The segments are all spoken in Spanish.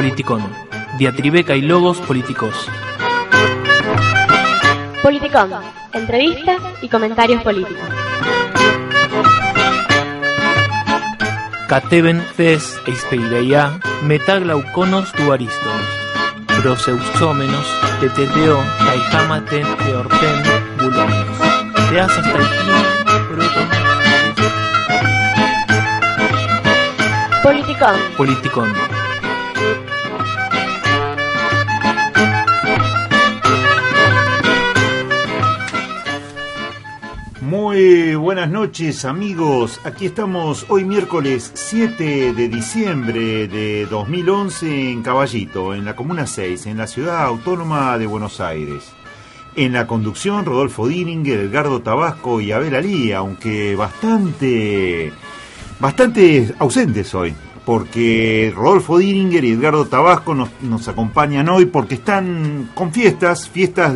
Politicón. Diatribeca y logos políticos. Politicón. Entrevistas y comentarios políticos. Cateben ces eispeireia metaglauconos tuaristos. Proseusómenos, teteteo, caijamaten, teorten, bulones. Teasas taikin, proton. Politicón. Politicón. Muy buenas noches, amigos. Aquí estamos hoy miércoles 7 de diciembre de 2011 en Caballito, en la Comuna 6, en la Ciudad Autónoma de Buenos Aires. En la conducción, Rodolfo Dininger, Edgardo Tabasco y Abel Alí, aunque bastante ausentes hoy, porque Rodolfo Dininger y Edgardo Tabasco nos acompañan hoy porque están con fiestas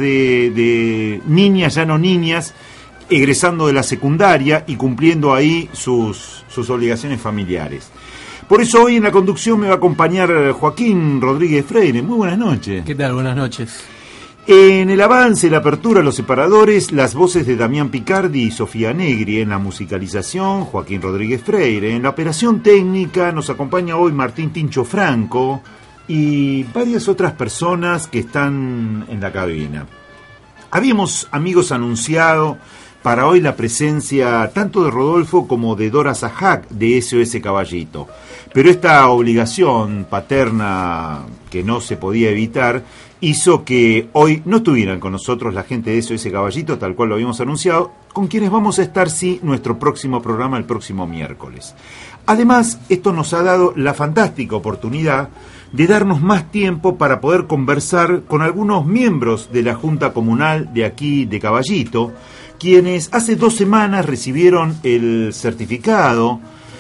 de niñas, ya no niñas, egresando de la secundaria y cumpliendo ahí sus obligaciones familiares. Por eso hoy en la conducción me va a acompañar Joaquín Rodríguez Freire. Muy buenas noches. ¿Qué tal? Buenas noches. En el avance, la apertura, los separadores, las voces de Damián Picardi y Sofía Negri. En la musicalización, Joaquín Rodríguez Freire. En la operación técnica nos acompaña hoy Martín Tincho Franco y varias otras personas que están en la cabina. Habíamos, amigos, anunciado para hoy la presencia tanto de Rodolfo como de Dora Sajak de SOS Caballito. Pero esta obligación paterna que no se podía evitar hizo que hoy no estuvieran con nosotros la gente de SOS Caballito, tal cual lo habíamos anunciado, con quienes vamos a estar, sí, nuestro próximo programa el próximo miércoles. Además, esto nos ha dado la fantástica oportunidad de darnos más tiempo para poder conversar con algunos miembros de la Junta Comunal de aquí de Caballito, quienes hace 2 semanas recibieron el certificado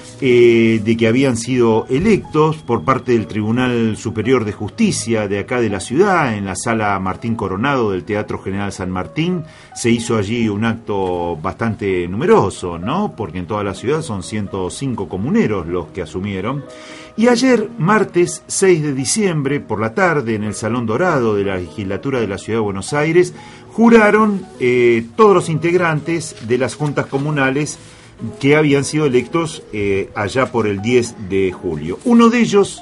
de que habían sido electos por parte del Tribunal Superior de Justicia de acá de la ciudad, en la Sala Martín Coronado del Teatro General San Martín. Se hizo allí un acto bastante numeroso, ¿no? Porque en toda la ciudad son 105 comuneros los que asumieron. Y ayer, martes 6 de diciembre, por la tarde, en el Salón Dorado de la Legislatura de la Ciudad de Buenos Aires, juraron todos los integrantes de las juntas comunales que habían sido electos allá por el 10 de julio. Uno de ellos,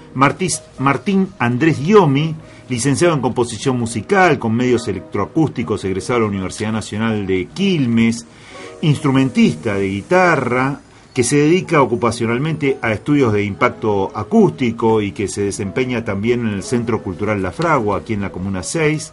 Martín Andrés Guiomi, licenciado en composición musical con medios electroacústicos, egresado a la Universidad Nacional de Quilmes, instrumentista de guitarra, que se dedica ocupacionalmente a estudios de impacto acústico y que se desempeña también en el Centro Cultural La Fragua, aquí en la Comuna 6,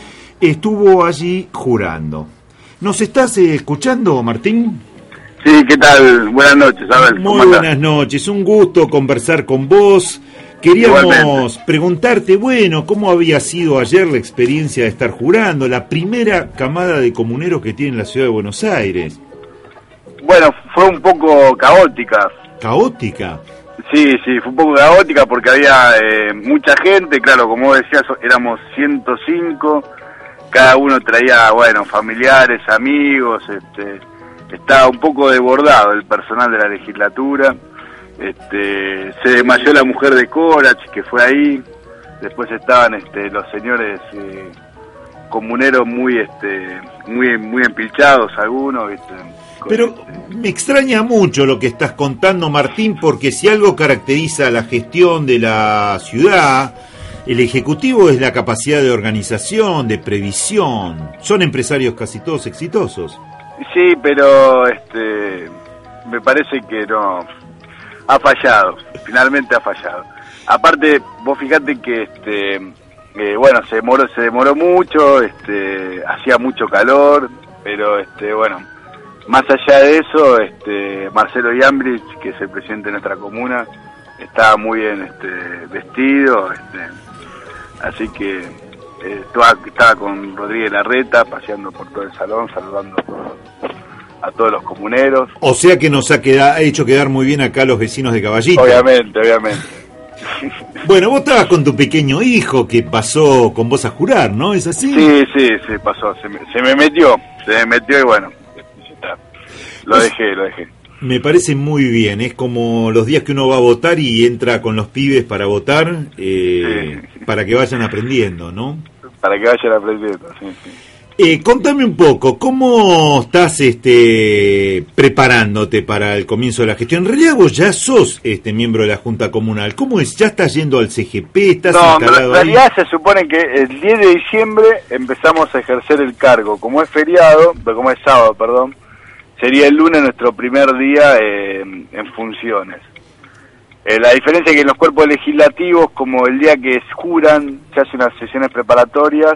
estuvo allí jurando. ¿Nos estás escuchando, Martín? Sí, ¿qué tal? Buenas noches, Abel. Muy buenas noches, un gusto conversar con vos. Queríamos Igualmente preguntarte, bueno, ¿cómo había sido ayer la experiencia de estar jurando? La primera camada de comuneros que tiene la Ciudad de Buenos Aires. Bueno, fue un poco caótica. ¿Caótica? Sí, fue un poco caótica porque había mucha gente, claro, como vos decías, éramos 105, cada uno traía, bueno, familiares, amigos, estaba un poco desbordado el personal de la legislatura. Se desmayó la mujer de Corach, que fue ahí. Después estaban los señores comuneros muy empilchados algunos, Pero me extraña mucho lo que estás contando, Martín, porque si algo caracteriza la gestión de la ciudad, el Ejecutivo es la capacidad de organización, de previsión. Son empresarios casi todos exitosos. Sí, pero me parece que no, ha fallado, finalmente ha fallado. Aparte, vos fijate que bueno, se demoró mucho, hacía mucho calor, pero bueno, más allá de eso, Marcelo Iambrich, que es el presidente de nuestra comuna, estaba muy bien vestido, así que estaba con Rodríguez Larreta paseando por todo el salón, saludando a todos los comuneros. O sea que nos ha hecho quedar muy bien acá los vecinos de Caballito. Obviamente. Bueno, vos estabas con tu pequeño hijo que pasó con vos a jurar, ¿no? ¿Es así? Sí, pasó, se me metió y bueno, lo dejé. Me parece muy bien, es como los días que uno va a votar y entra con los pibes para votar, Sí. para que vayan aprendiendo, ¿no? Para que vayan aprendiendo, sí. Contame un poco, ¿cómo estás preparándote para el comienzo de la gestión? En realidad vos ya sos miembro de la Junta Comunal, ¿cómo es? ¿Ya estás yendo al CGP? ¿Estás instalado en realidad se supone que el 10 de diciembre empezamos a ejercer el cargo. Como es feriado, como es sábado, perdón, sería el lunes nuestro primer día en funciones. La diferencia es que en los cuerpos legislativos, como el día que juran, se hacen unas sesiones preparatorias,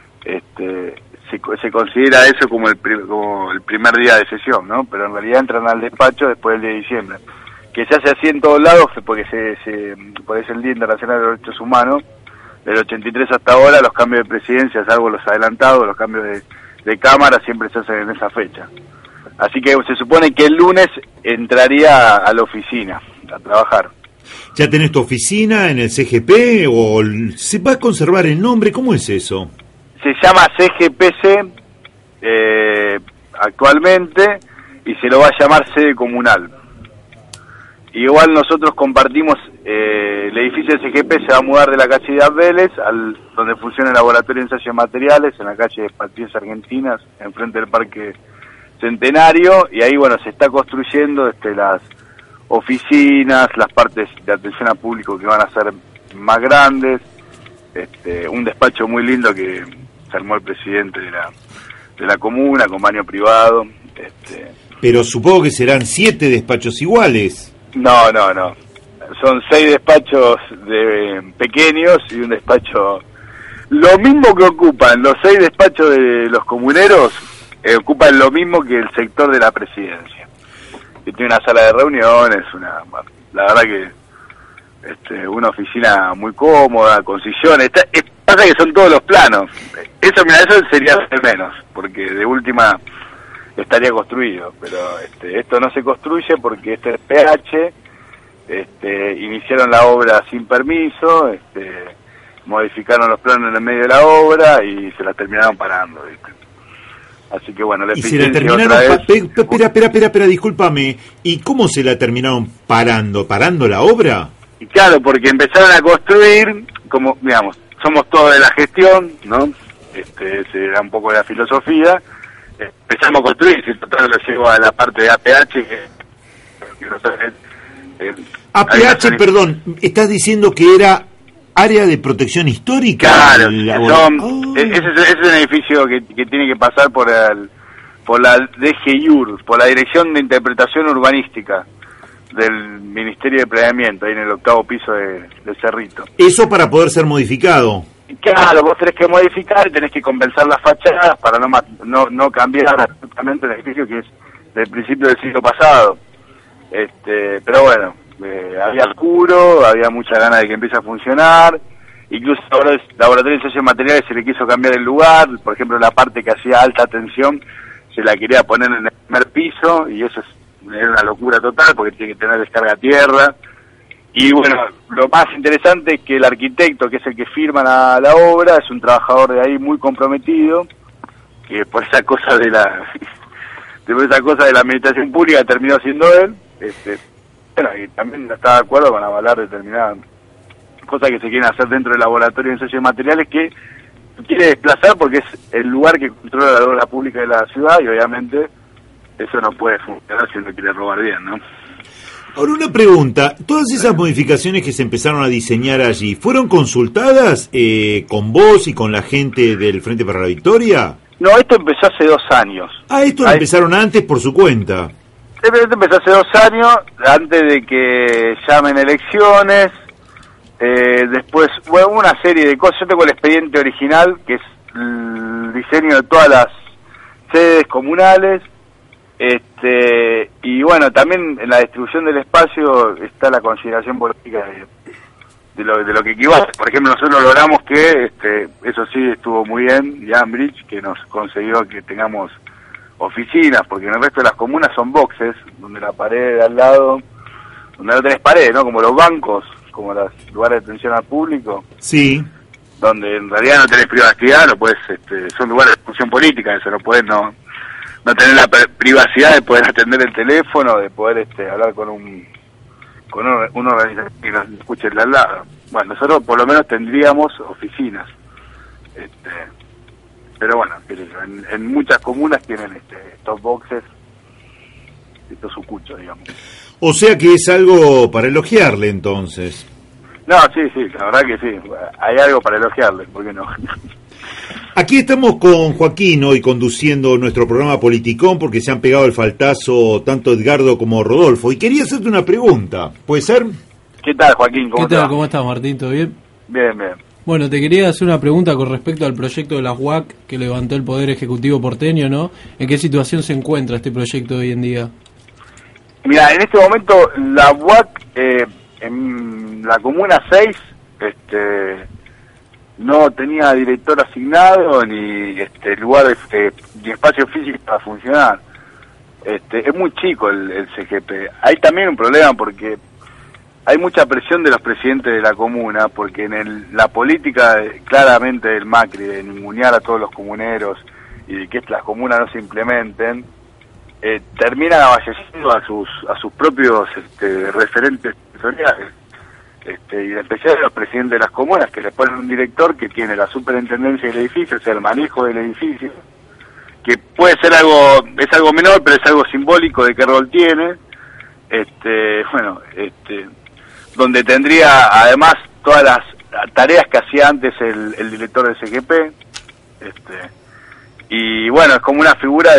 se considera eso como el primer día de sesión, ¿no? Pero en realidad entran al despacho después del 10 de diciembre. Que se hace así en todos lados, porque porque es el Día Internacional de los Derechos Humanos. Del 83 hasta ahora, los cambios de presidencia, salvo los adelantados, los cambios de cámara, siempre se hacen en esa fecha. Así que se supone que el lunes entraría a la oficina a trabajar. ¿Ya tenés tu oficina en el CGP o se va a conservar el nombre? ¿Cómo es eso? Se llama CGPC actualmente y se lo va a llamar sede comunal. Igual nosotros compartimos, el edificio del CGP se va a mudar de la calle de Vélez, donde funciona el laboratorio de ensayos de materiales, en la calle de Patrias Argentinas, enfrente del Parque Centenario, y ahí bueno se está construyendo las oficinas, las partes de atención al público que van a ser más grandes, un despacho muy lindo que se armó el presidente de la comuna con baño privado. Pero supongo que serán 7 despachos iguales. No, son 6 despachos pequeños y un despacho, lo mismo que ocupan los 6 despachos de los comuneros, ocupan lo mismo que el sector de la presidencia, que tiene una sala de reuniones, la verdad que una oficina muy cómoda, con sillones, pasa que son todos los planos, eso sería el menos, porque de última estaría construido, pero esto no se construye porque este es PH, iniciaron la obra sin permiso, modificaron los planos en el medio de la obra y se la terminaron parando, ¿viste? Así que bueno, y se la terminaron espera, discúlpame, ¿y cómo se la terminaron parando? ¿Parando la obra? Y claro, porque empezaron a construir, como digamos, somos todos de la gestión, ¿no? Esa era un poco de la filosofía. Empezamos a construir, si total lo llevo a la parte de APH, que no sé, APH, perdón, ¿estás diciendo que era área de protección histórica? Claro, ese es un edificio que tiene que pasar por la DGIUR, por la Dirección de Interpretación Urbanística del Ministerio de Planeamiento, ahí en el 8º piso de Cerrito. Eso para poder ser modificado. Claro, vos tenés que modificar y tenés que compensar las fachadas para no cambiar absolutamente el edificio que es del principio del siglo pasado. Pero bueno, había oscuro, había mucha ganas de que empiece a funcionar, incluso ahora el laboratorio de ensayos de materiales se le quiso cambiar el lugar, por ejemplo la parte que hacía alta tensión se la quería poner en el primer piso y eso era una locura total porque tiene que tener descarga a tierra. Y bueno, lo más interesante es que el arquitecto, que es el que firma la obra, es un trabajador de ahí muy comprometido, que por esa cosa de la administración pública terminó siendo él. Bueno, y también está de acuerdo con avalar determinadas cosas que se quieren hacer dentro del laboratorio de ensayos de materiales, que quiere desplazar porque es el lugar que controla la obra pública de la ciudad y obviamente eso no puede funcionar si uno quiere robar bien, ¿no? Ahora una pregunta, ¿todas esas modificaciones que se empezaron a diseñar allí fueron consultadas con vos y con la gente del Frente para la Victoria? No, esto empezó hace 2 años. Ah, esto lo empezaron antes por su cuenta. Esto empezó hace 2 años, antes de que llamen elecciones, después, bueno, una serie de cosas. Yo tengo el expediente original, que es el diseño de todas las sedes comunales, y bueno, también en la distribución del espacio está la consideración política de lo que equivale. Por ejemplo, nosotros logramos que, eso sí estuvo muy bien, Jambridge, que nos consiguió que tengamos oficinas, porque en el resto de las comunas son boxes, donde la pared de al lado, donde no tenés pared, ¿no? Como los bancos, como los lugares de atención al público. Sí. Donde en realidad no tenés privacidad, no podés, son lugares de discusión política, eso no podés no tener la privacidad de poder atender el teléfono, de poder hablar con una organización que nos escuche el de al lado. Bueno, nosotros por lo menos tendríamos oficinas, pero bueno, en muchas comunas tienen estos boxes, estos sucuchos, digamos. O sea que es algo para elogiarle, entonces. No, sí, la verdad que sí, hay algo para elogiarle, ¿por qué no? Aquí estamos con Joaquín hoy conduciendo nuestro programa Politicón, porque se han pegado el faltazo tanto Edgardo como Rodolfo, y quería hacerte una pregunta, ¿puede ser? ¿Qué tal, Joaquín? ¿Qué tal? ¿Cómo estás, Martín? ¿Todo bien? Bien. Bueno, te quería hacer una pregunta con respecto al proyecto de las UAC que levantó el Poder Ejecutivo porteño, ¿no? ¿En qué situación se encuentra este proyecto hoy en día? Mira, en este momento la UAC en la Comuna 6 no tenía director asignado ni lugar ni espacio físico para funcionar. Es muy chico el CGP. Hay también un problema porque hay mucha presión de los presidentes de la comuna, porque en la política claramente del Macri de ningunear a todos los comuneros y de que las comunas no se implementen, terminan abasteciendo a sus propios referentes territoriales, y en especial a los presidentes de las comunas, que les ponen un director que tiene la superintendencia del edificio, o sea, el manejo del edificio, que puede ser es algo menor, pero es algo simbólico de qué rol tiene, donde tendría además todas las tareas que hacía antes el director del CGP, y bueno, es como una figura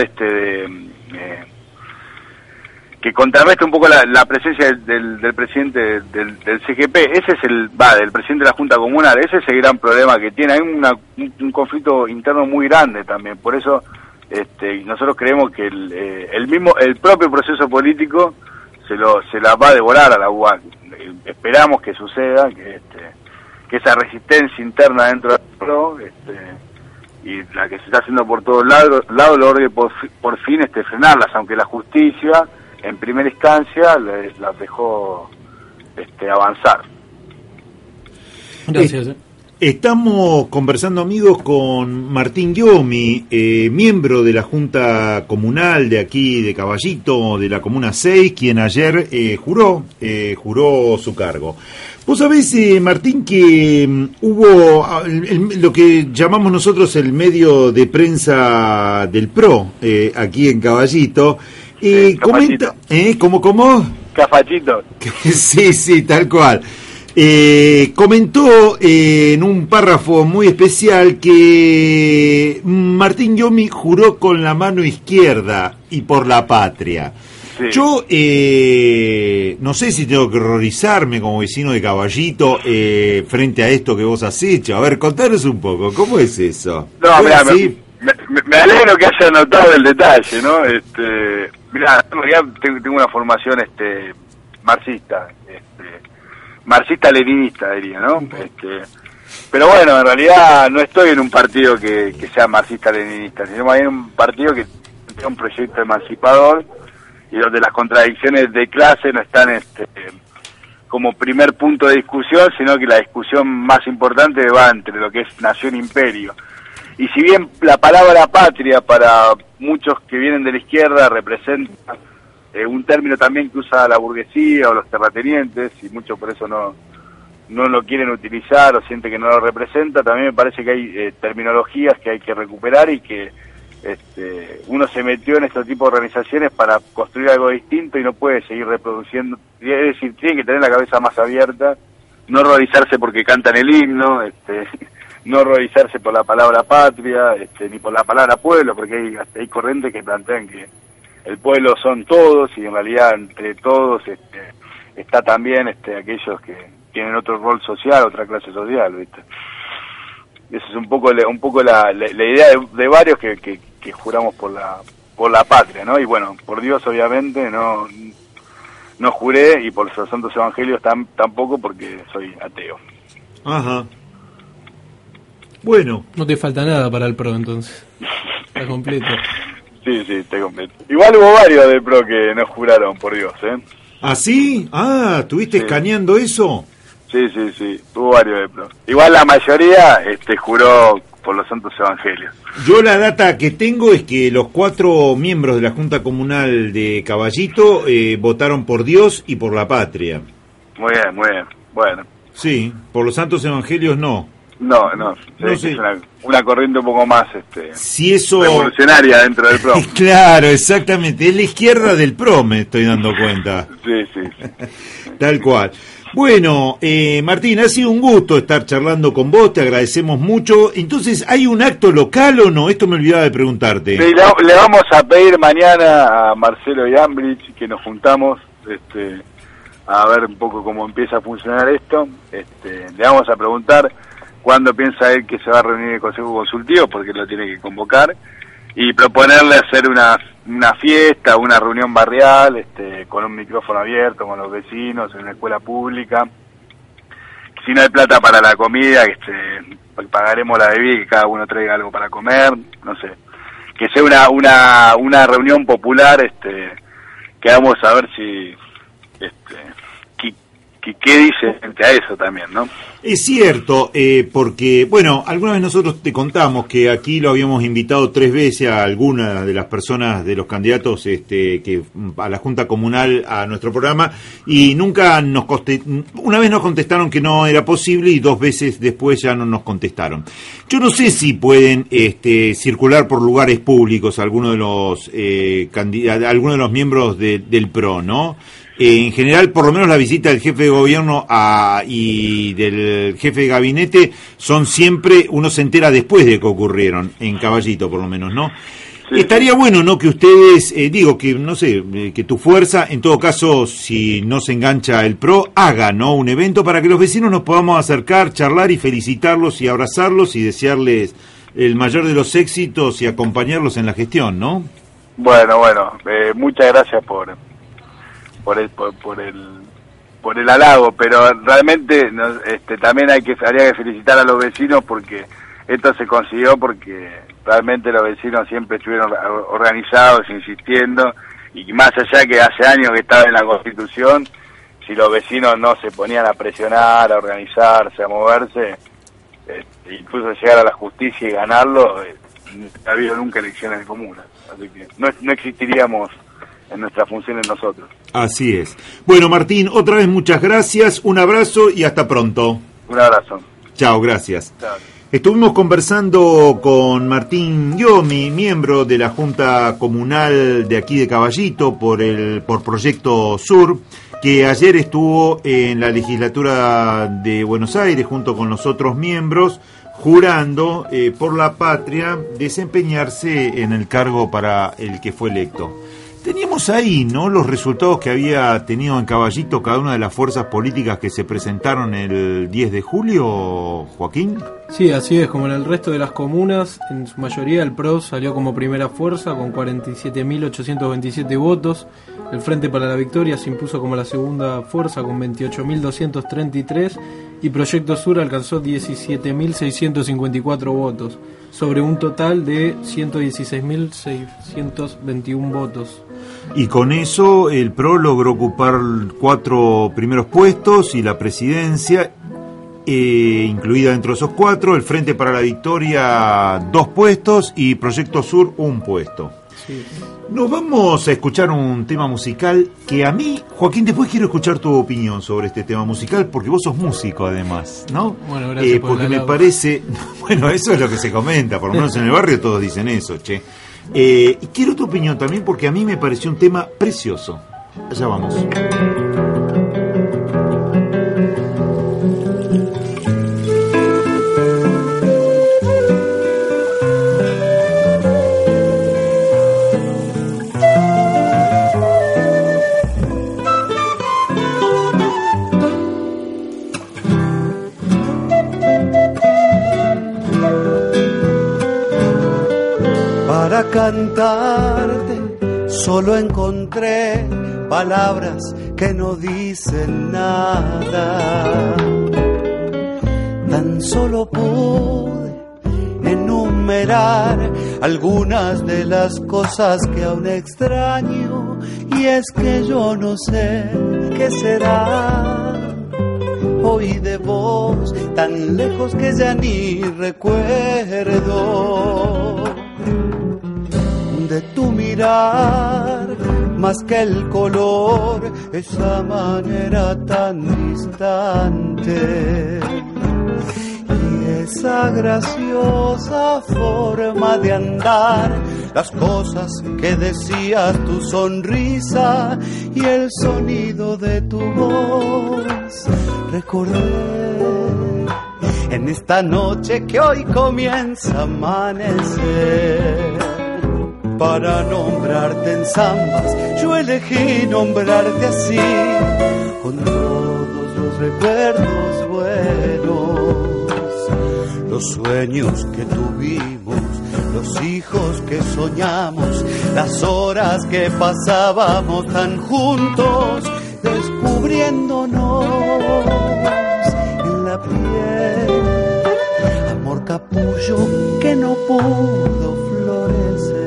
que contrarresta un poco la presencia del presidente del CGP. Ese es del presidente de la Junta Comunal, ese es el gran problema que tiene. Hay un conflicto interno muy grande también, por eso nosotros creemos que el propio proceso político se la va a devorar a la UAC. Esperamos que suceda, que esa resistencia interna dentro del PRO, y la que se está haciendo por todos lados logre por fin frenarlas, aunque la justicia en primera instancia las dejó avanzar. Gracias. Estamos conversando, amigos, con Martín Giomi, miembro de la Junta Comunal de aquí de Caballito, de la Comuna 6, quien ayer juró su cargo. Vos sabés, Martín, que hubo lo que llamamos nosotros el medio de prensa del PRO, aquí en Caballito, comenta... ¿Cómo? Cafachito. Sí, tal cual. Comentó en un párrafo muy especial que Martín Giomi juró con la mano izquierda y por la patria. Sí. Yo no sé si tengo que horrorizarme como vecino de Caballito frente a esto que vos has hecho. A ver, contanos un poco, ¿cómo es eso? No, mirá, me alegro que haya notado el detalle, ¿no? Mirá, en realidad tengo una formación marxista, marxista-leninista diría, ¿no? Pero bueno, en realidad no estoy en un partido que sea marxista-leninista, sino más bien un partido que tiene un proyecto emancipador y donde las contradicciones de clase no están como primer punto de discusión, sino que la discusión más importante va entre lo que es nación-imperio. Y si bien la palabra patria para muchos que vienen de la izquierda representa un término también que usa la burguesía o los terratenientes, y muchos por eso no lo quieren utilizar o sienten que no lo representa, también me parece que hay terminologías que hay que recuperar y que uno se metió en este tipo de organizaciones para construir algo distinto y no puede seguir reproduciendo, es decir, tiene que tener la cabeza más abierta, no horrorizarse porque cantan el himno, no horrorizarse por la palabra patria, ni por la palabra pueblo, porque hay corrientes que plantean que el pueblo son todos y en realidad entre todos está también aquellos que tienen otro rol social, otra clase social, ¿viste? Esa es un poco la idea de varios que juramos por la patria, ¿no? Y bueno, por Dios obviamente no juré, y por los santos evangelios tampoco, porque soy ateo. Ajá. Bueno. No te falta nada para el PRO entonces. Está completo. Sí, está completo. Igual hubo varios del PRO que no juraron, por Dios, ¿Ah, sí? ¿Estuviste escaneando eso? Sí, hubo varios del PRO. Igual la mayoría juró por los santos evangelios. Yo la data que tengo es que los 4 miembros de la Junta Comunal de Caballito votaron por Dios y por la patria. Muy bien, bueno. Sí, por los santos evangelios no. No sé. Es una corriente un poco más si eso... revolucionaria dentro del PRO. Claro, exactamente, es la izquierda del PRO, me estoy dando cuenta. Sí. Tal cual. Bueno, Martín, ha sido un gusto estar charlando con vos, te agradecemos mucho. Entonces, ¿hay un acto local o no? Esto me olvidaba de preguntarte. Sí, le vamos a pedir mañana a Marcelo y Ambridge que nos juntamos a ver un poco cómo empieza a funcionar esto. Le vamos a preguntar cuándo piensa él que se va a reunir el Consejo Consultivo, porque lo tiene que convocar, y proponerle hacer una fiesta, una reunión barrial, con un micrófono abierto, con los vecinos, en la escuela pública. Si no hay plata para la comida, pagaremos la bebida y que cada uno traiga algo para comer, no sé. Que sea una reunión popular, que vamos a ver si... ¿Qué dice frente a eso también, no? Es cierto, porque, bueno, alguna vez nosotros te contamos que aquí lo habíamos invitado 3 veces a alguna de las personas, de los candidatos que a la Junta Comunal, a nuestro programa, y nunca una vez nos contestaron que no era posible y 2 veces después ya no nos contestaron. Yo no sé si pueden circular por lugares públicos algunos de los algunos de los miembros del PRO, ¿no? En general, por lo menos la visita del jefe de gobierno y del jefe de gabinete son siempre, uno se entera después de que ocurrieron, en Caballito por lo menos, ¿no? Sí. Estaría bueno, ¿no?, que ustedes, que tu fuerza, en todo caso, si no se engancha el PRO, haga, ¿no?, un evento para que los vecinos nos podamos acercar, charlar y felicitarlos y abrazarlos y desearles el mayor de los éxitos y acompañarlos en la gestión, ¿no? Bueno, muchas gracias por el halago, pero realmente también habría que felicitar a los vecinos, porque esto se consiguió porque realmente los vecinos siempre estuvieron organizados, insistiendo, y más allá que hace años que estaba en la Constitución, si los vecinos no se ponían a presionar, a organizarse, a moverse, incluso llegar a la justicia y ganarlo, no ha habido nunca elecciones de comunas, así que no existiríamos en nuestras funciones nosotros. Así es. Bueno, Martín, otra vez muchas gracias, un abrazo y hasta pronto. Un abrazo. Chao, gracias. Chao. Estuvimos conversando con Martín Giomi, miembro de la Junta Comunal de aquí de Caballito por Proyecto Sur, que ayer estuvo en la legislatura de Buenos Aires junto con los otros miembros, jurando por la patria desempeñarse en el cargo para el que fue electo. Teníamos ahí, ¿no?, los resultados que había tenido en Caballito cada una de las fuerzas políticas que se presentaron el 10 de julio, Joaquín. Sí, así es, como en el resto de las comunas, en su mayoría el PRO salió como primera fuerza con 47.827 votos, el Frente para la Victoria se impuso como la segunda fuerza con 28.233 y Proyecto Sur alcanzó 17.654 votos, sobre un total de 116.621 votos. Y con eso el PRO logró ocupar 4 primeros puestos y la presidencia, incluida dentro de esos 4, el Frente para la Victoria 2 puestos y Proyecto Sur 1 puesto. Sí. Nos vamos a escuchar un tema musical que a mí, Joaquín, después quiero escuchar tu opinión sobre este tema musical, porque vos sos músico además, ¿no? Bueno, gracias por porque me parece, bueno, eso es lo que se comenta, por lo menos en el barrio todos dicen eso, che. Y quiero tu opinión también porque a mí me pareció un tema precioso. Allá vamos. Para cantarte solo encontré palabras que no dicen nada. Tan solo pude enumerar algunas de las cosas que aún extraño, y es que yo no sé qué será hoy de vos, tan tan lejos que ya ni recuerdo de tu mirar, más que el color, esa manera tan distante y esa graciosa forma de andar, las cosas que decías, tu sonrisa y el sonido de tu voz. Recordé en esta noche que hoy comienza a amanecer. Para nombrarte en zambas, yo elegí nombrarte así, con todos los recuerdos buenos, los sueños que tuvimos, los hijos que soñamos, las horas que pasábamos tan juntos, descubriéndonos en la piel, amor capullo que no pudo florecer.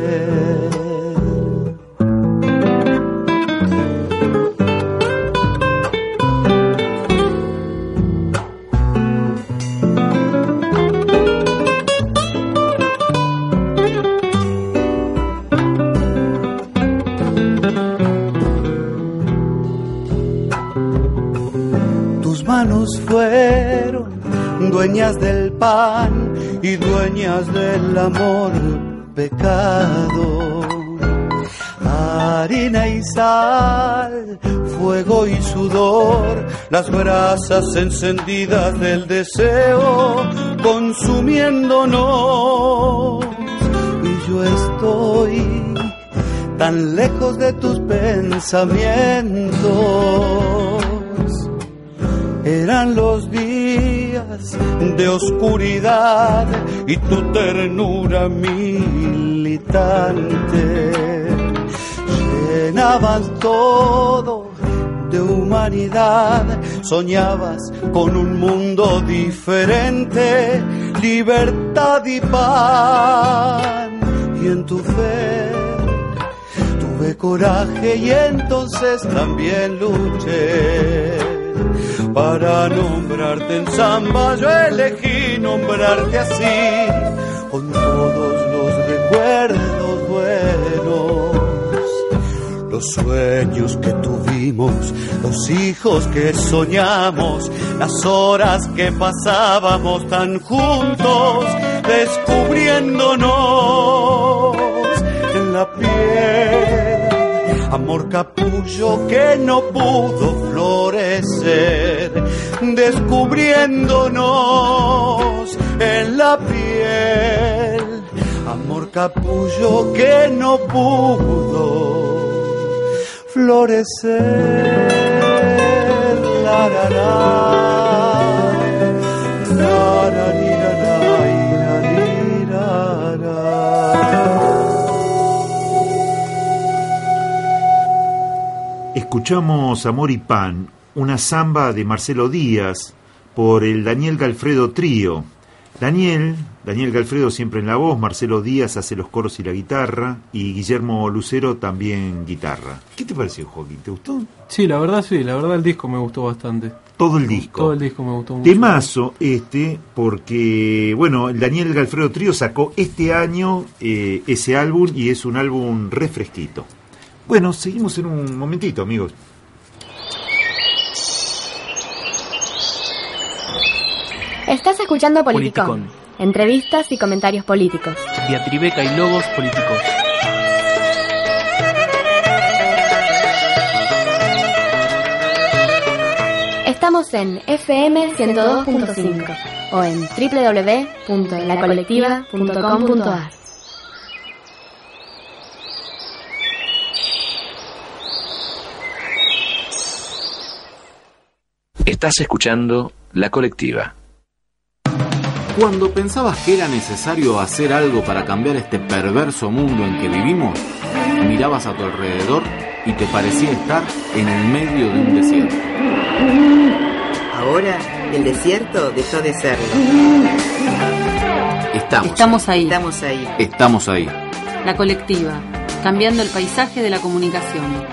Tus manos fueron dueñas del pan y dueñas del amor pecado, harina y sal, fuego y sudor, las brasas encendidas del deseo consumiéndonos. Y yo estoy tan lejos de tus pensamientos. Eran los días de oscuridad y tu ternura militante llenaban todo de humanidad. Soñabas con un mundo diferente, libertad y pan. Y en tu fe tuve coraje y entonces también luché. Para nombrarte en samba yo elegí nombrarte así, con todos los recuerdos buenos, los sueños que tuvimos, los hijos que soñamos, las horas que pasábamos tan juntos, descubriéndonos en la piel. Amor capullo que no pudo florecer, descubriéndonos en la piel. Amor capullo que no pudo florecer. La, la, la, la, la, la, Escuchamos Amor y Pan, una samba de Marcelo Díaz por el Daniel Galfredo Trío. Daniel Galfredo siempre en la voz, Marcelo Díaz hace los coros y la guitarra y Guillermo Lucero también guitarra. ¿Qué te pareció, Joaquín? ¿Te gustó? Sí, la verdad el disco me gustó bastante. Todo el disco. Todo el disco me gustó mucho. Temazo porque, bueno, el Daniel Galfredo Trío sacó este año ese álbum y es un álbum refresquito. Bueno, seguimos en un momentito, amigos. Estás escuchando Politicón. Politicón. Entrevistas y comentarios políticos. Diatribeca y logos políticos. Estamos en FM 102.5 o en www.lacolectiva.com.ar. Estás escuchando La Colectiva. Cuando pensabas que era necesario hacer algo para cambiar este perverso mundo en que vivimos, mirabas a tu alrededor y te parecía estar en el medio de un desierto. Ahora el desierto dejó de serlo. Estamos ahí. Estamos ahí. La Colectiva, cambiando el paisaje de la comunicación.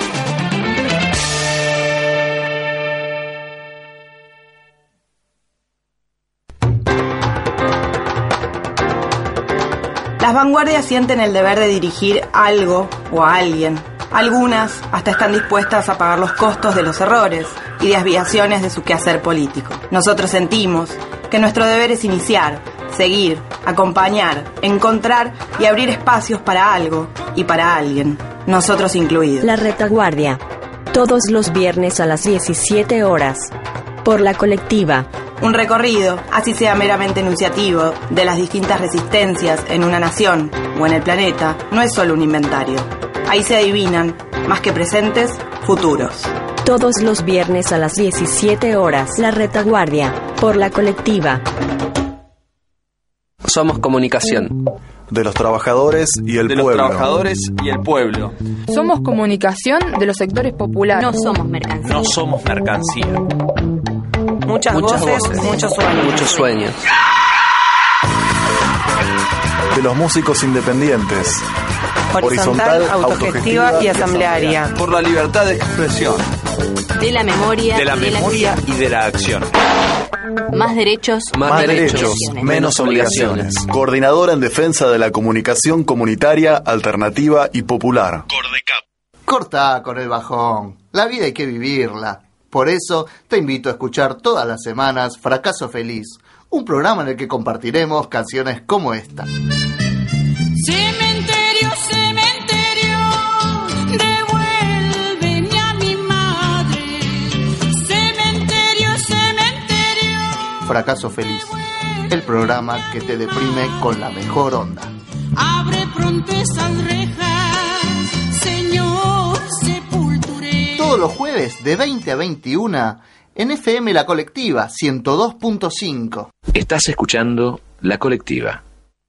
Las vanguardias sienten el deber de dirigir algo o a alguien. Algunas hasta están dispuestas a pagar los costos de los errores y desviaciones de su quehacer político. Nosotros sentimos que nuestro deber es iniciar, seguir, acompañar, encontrar y abrir espacios para algo y para alguien, nosotros incluidos. La Retaguardia, todos los viernes a las 17 horas, por La Colectiva. Un recorrido, así sea meramente enunciativo, de las distintas resistencias en una nación o en el planeta, no es solo un inventario. Ahí se adivinan, más que presentes, futuros. Todos los viernes a las 17 horas, La Retaguardia, por La Colectiva. Somos comunicación. De los trabajadores y el pueblo. De los trabajadores y el pueblo. Somos comunicación de los sectores populares. No somos mercancía. No somos mercancía. Muchas voces, muchos sueños. Muchos sueños. De los músicos independientes. Horizontal, autogestiva y asamblearia. Por la libertad de expresión. De la memoria. De la memoria y de la acción. Más derechos. Más derechos, menos obligaciones. Coordinadora en defensa de la comunicación comunitaria, alternativa y popular. Cordecap. Corta con el bajón. La vida hay que vivirla. Por eso te invito a escuchar todas las semanas Fracaso Feliz, un programa en el que compartiremos canciones como esta. Cementerio, cementerio, devuélveme a mi madre. Cementerio, cementerio. Fracaso Feliz, el programa que te deprime con la mejor onda. Abre pronto esas rejas, señor sepulturero. Todos los jueves de 20 a 21 en FM La Colectiva 102.5. Estás escuchando La Colectiva.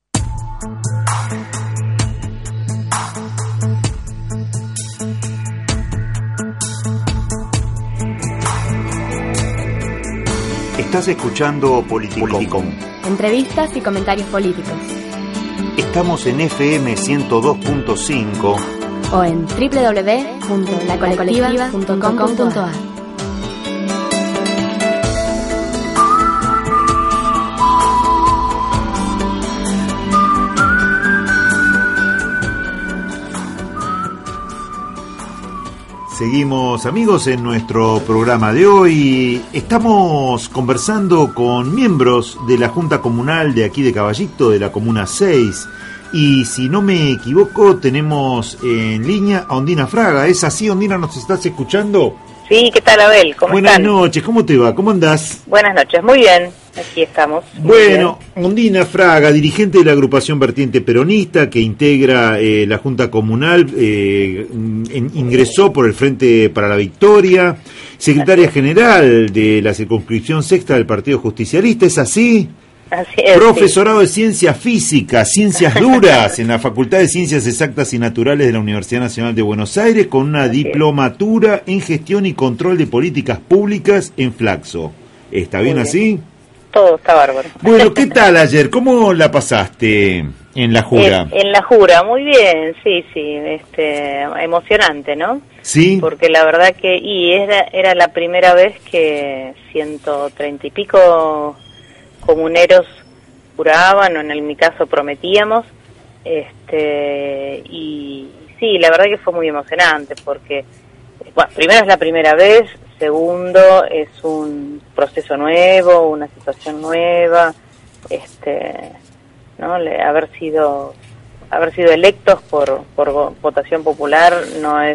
Estás escuchando Politicom. Entrevistas y comentarios políticos. Estamos en FM 102.5 o en www.lacolectiva.com.ar. Seguimos, amigos, en nuestro programa de hoy. Estamos conversando con miembros de la Junta Comunal de aquí de Caballito, de la Comuna 6. Y si no me equivoco, tenemos en línea a Ondina Fraga. ¿Es así, Ondina? ¿Nos estás escuchando? Sí, ¿qué tal, Abel? ¿Cómo Buenas están? noches, ¿cómo te va? ¿Cómo andás? Buenas noches, muy bien, aquí estamos. Bueno, Ondina Fraga, dirigente de la agrupación Vertiente Peronista, que integra la Junta Comunal, ingresó por el Frente para la Victoria, secretaria general de la circunscripción sexta del Partido Justicialista, ¿es así? Así es, profesorado de Ciencia Física, Ciencias Duras, en la Facultad de Ciencias Exactas y Naturales de la Universidad Nacional de Buenos Aires, con una diplomatura en Gestión y Control de Políticas Públicas en Flaxo. ¿Está bien así? Todo está bárbaro. Bueno, ¿qué tal ayer? ¿Cómo la pasaste en la jura? En la jura, muy bien, sí, emocionante, ¿no? Sí. Porque la verdad que era la primera vez que 130 y pico comuneros juraban, o en mi caso prometíamos, y sí, la verdad que fue muy emocionante, porque, bueno, primero es la primera vez, segundo es un proceso nuevo, una situación nueva, ¿no? Haber sido electos por votación popular no es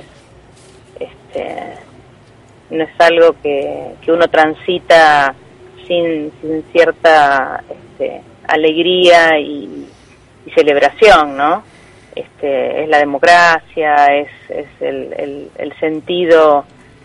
algo que uno transita sin cierta alegría y celebración, ¿no? Es la democracia, es el sentido,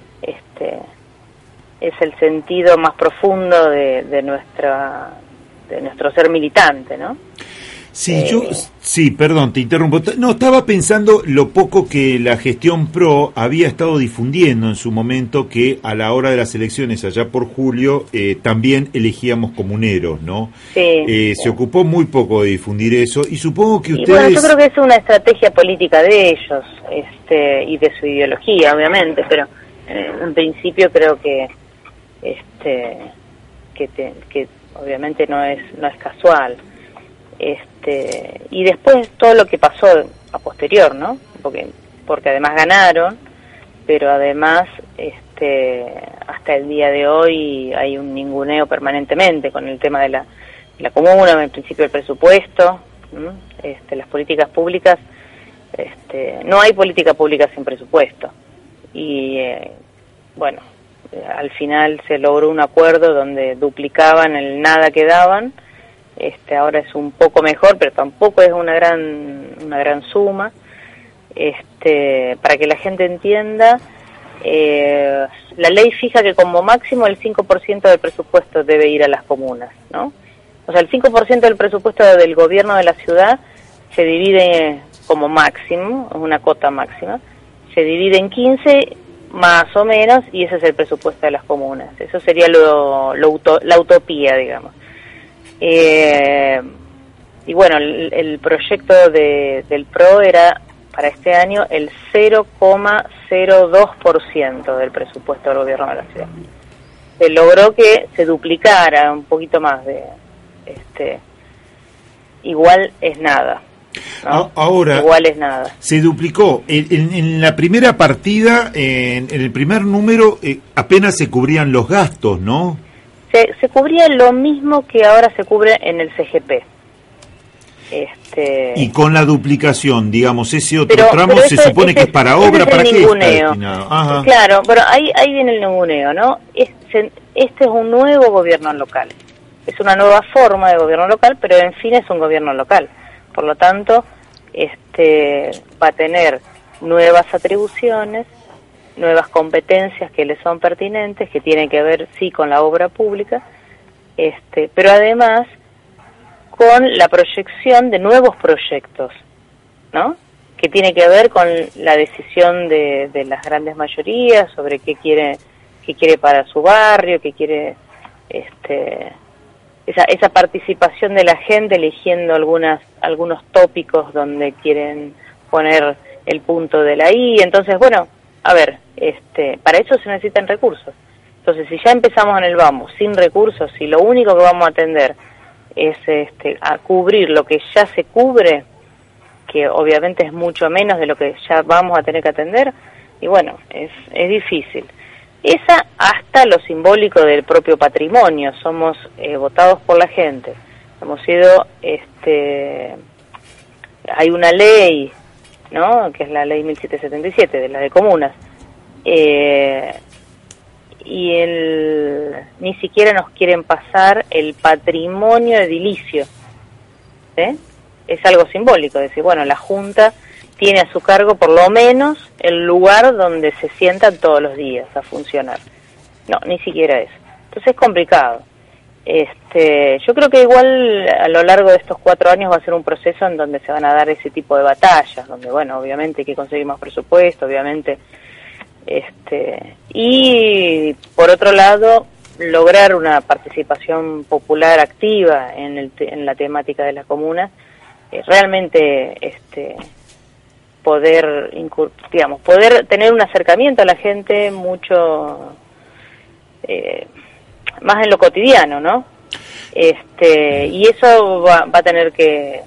es el sentido más profundo de nuestro ser militante, ¿no? Sí, perdón, te interrumpo. No, estaba pensando lo poco que la gestión PRO había estado difundiendo en su momento, que a la hora de las elecciones allá por julio también elegíamos comuneros, ¿no? Sí. Se ocupó muy poco de difundir eso, y supongo que ustedes... Bueno, yo creo que es una estrategia política de ellos, y de su ideología, obviamente, pero en principio creo que obviamente no es casual. Y después todo lo que pasó a posterior, ¿no? Porque además ganaron, pero además hasta el día de hoy hay un ninguneo permanentemente con el tema de la comuna, en principio el presupuesto, las políticas públicas, no hay política pública sin presupuesto. Y bueno, al final se logró un acuerdo donde duplicaban el nada que daban. Ahora es un poco mejor, pero tampoco es una gran suma. Para que la gente entienda, la ley fija que como máximo el 5% del presupuesto debe ir a las comunas, ¿no? O sea, el 5% del presupuesto del gobierno de la ciudad se divide como máximo, es una cota máxima, se divide en 15 más o menos, y ese es el presupuesto de las comunas. Eso sería la utopía, digamos. Y bueno, el proyecto del PRO era para este año el 0,02% del presupuesto del gobierno de la ciudad. Se logró que se duplicara un poquito más de igual es nada, ¿no? Ahora igual es nada. Se duplicó en la primera partida, en el primer número apenas se cubrían los gastos, ¿no? Se cubría lo mismo que ahora se cubre en el CGP. Y con la duplicación, digamos, ese otro tramo se supone que es para obra, ¿para qué está destinado? Ajá. Claro, pero ahí viene el ninguneo, ¿no? Este es un nuevo gobierno local. Es una nueva forma de gobierno local, pero en fin es un gobierno local. Por lo tanto, va a tener nuevas atribuciones, nuevas competencias que le son pertinentes, que tienen que ver, sí, con la obra pública, pero además con la proyección de nuevos proyectos, ¿no? Que tiene que ver con la decisión de las grandes mayorías sobre qué quiere para su barrio, qué quiere, esa participación de la gente eligiendo algunos tópicos donde quieren poner el punto de la I. Entonces, bueno, a ver, para eso se necesitan recursos. Entonces, si ya empezamos en el vamos sin recursos, si lo único que vamos a atender es a cubrir lo que ya se cubre, que obviamente es mucho menos de lo que ya vamos a tener que atender, y bueno, es difícil. Esa hasta lo simbólico del propio patrimonio, somos votados por la gente, hemos sido, hay una ley, ¿no?, que es la ley 1777, de la de comunas, y ni siquiera nos quieren pasar el patrimonio edilicio, es algo simbólico, decir, bueno, la Junta tiene a su cargo por lo menos el lugar donde se sientan todos los días a funcionar. No, ni siquiera eso. Entonces es complicado. Yo creo que igual a lo largo de estos 4 años va a ser un proceso en donde se van a dar ese tipo de batallas, donde, bueno, obviamente hay que conseguir más presupuesto, obviamente, y por otro lado, lograr una participación popular activa en la temática de las comunas, realmente poder tener un acercamiento a la gente mucho más en lo cotidiano, ¿no? Y eso va a tener que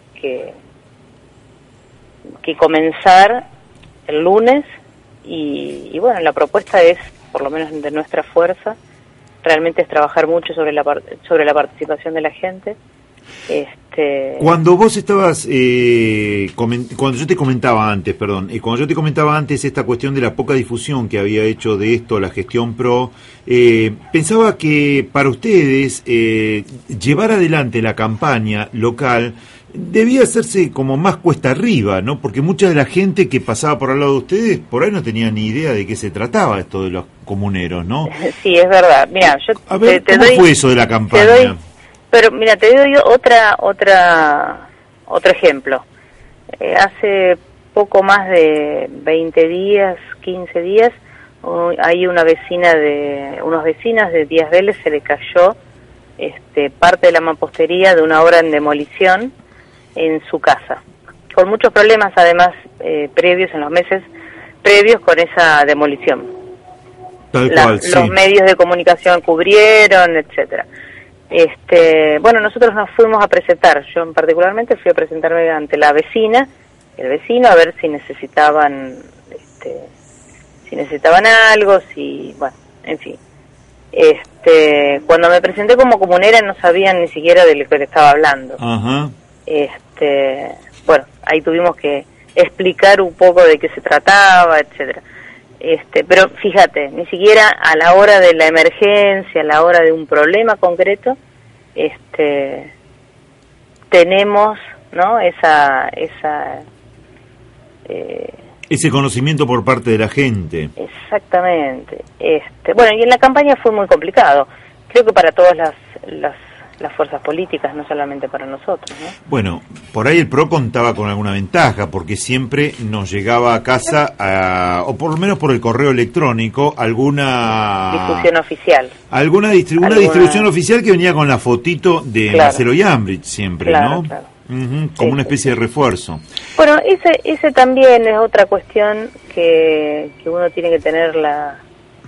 comenzar el lunes, y bueno, la propuesta es, por lo menos de nuestra fuerza, realmente es trabajar mucho sobre la participación de la gente. Cuando vos estabas, cuando yo te comentaba antes esta cuestión de la poca difusión que había hecho de esto la gestión PRO, pensaba que para ustedes llevar adelante la campaña local debía hacerse como más cuesta arriba, ¿no? Porque mucha de la gente que pasaba por al lado de ustedes por ahí no tenía ni idea de qué se trataba esto de los comuneros, ¿no? Sí, es verdad. Mira, yo a ver, ¿cómo fue eso de la campaña? Pero mira, te doy otro ejemplo. Hace poco más de 20 días, 15 días, hay unas vecinas de Díaz Vélez se le cayó parte de la mampostería de una obra en demolición en su casa, con muchos problemas además previos, en los meses previos con esa demolición. Tal cual, sí. Los medios de comunicación cubrieron, etcétera. Bueno, nosotros nos fuimos a presentar, yo particularmente fui a presentarme ante la vecina, el vecino, a ver si necesitaban algo, bueno, en fin. Cuando me presenté como comunera no sabían ni siquiera de lo que le estaba hablando. Ajá. Bueno, ahí tuvimos que explicar un poco de qué se trataba, etcétera. Pero fíjate, ni siquiera a la hora de la emergencia, a la hora de un problema concreto, tenemos, ¿no? Ese conocimiento por parte de la gente. Exactamente. Bueno, y en la campaña fue muy complicado. Creo que para todas las fuerzas políticas, no solamente para nosotros, ¿no? Bueno, por ahí el PRO contaba con alguna ventaja, porque siempre nos llegaba a casa, o por lo menos por el correo electrónico, alguna difusión oficial. Una distribución oficial que venía con la fotito de Marcelo Yambrit siempre, claro, ¿no? Claro. Como una especie de refuerzo. Bueno, ese también es otra cuestión que uno tiene que tener la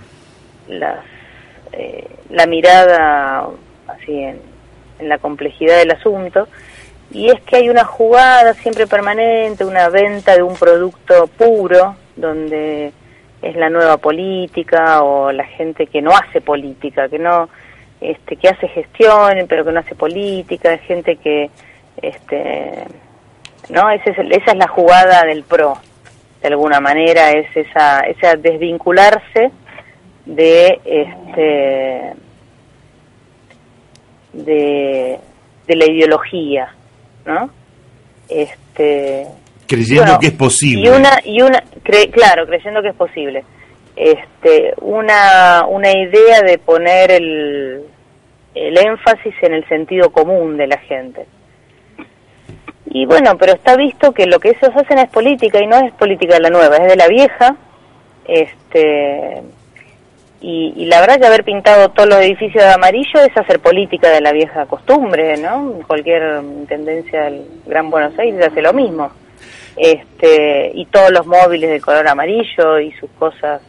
mirada así en la complejidad del asunto, y es que hay una jugada siempre permanente, una venta de un producto puro, donde es la nueva política, o la gente que no hace política, que no que hace gestión pero que no hace política, es gente que no, esa es la jugada del PRO, de alguna manera, es esa desvincularse de la ideología, ¿no? Creyendo que es posible. Claro, creyendo que es posible. Una idea de poner el énfasis en el sentido común de la gente. Y bueno, pero está visto que lo que ellos hacen es política, y no es política de la nueva, es de la vieja. Y la verdad que haber pintado todos los edificios de amarillo es hacer política de la vieja costumbre, ¿no? Cualquier intendencia del Gran Buenos Aires hace lo mismo. Y todos los móviles de color amarillo y sus cosas,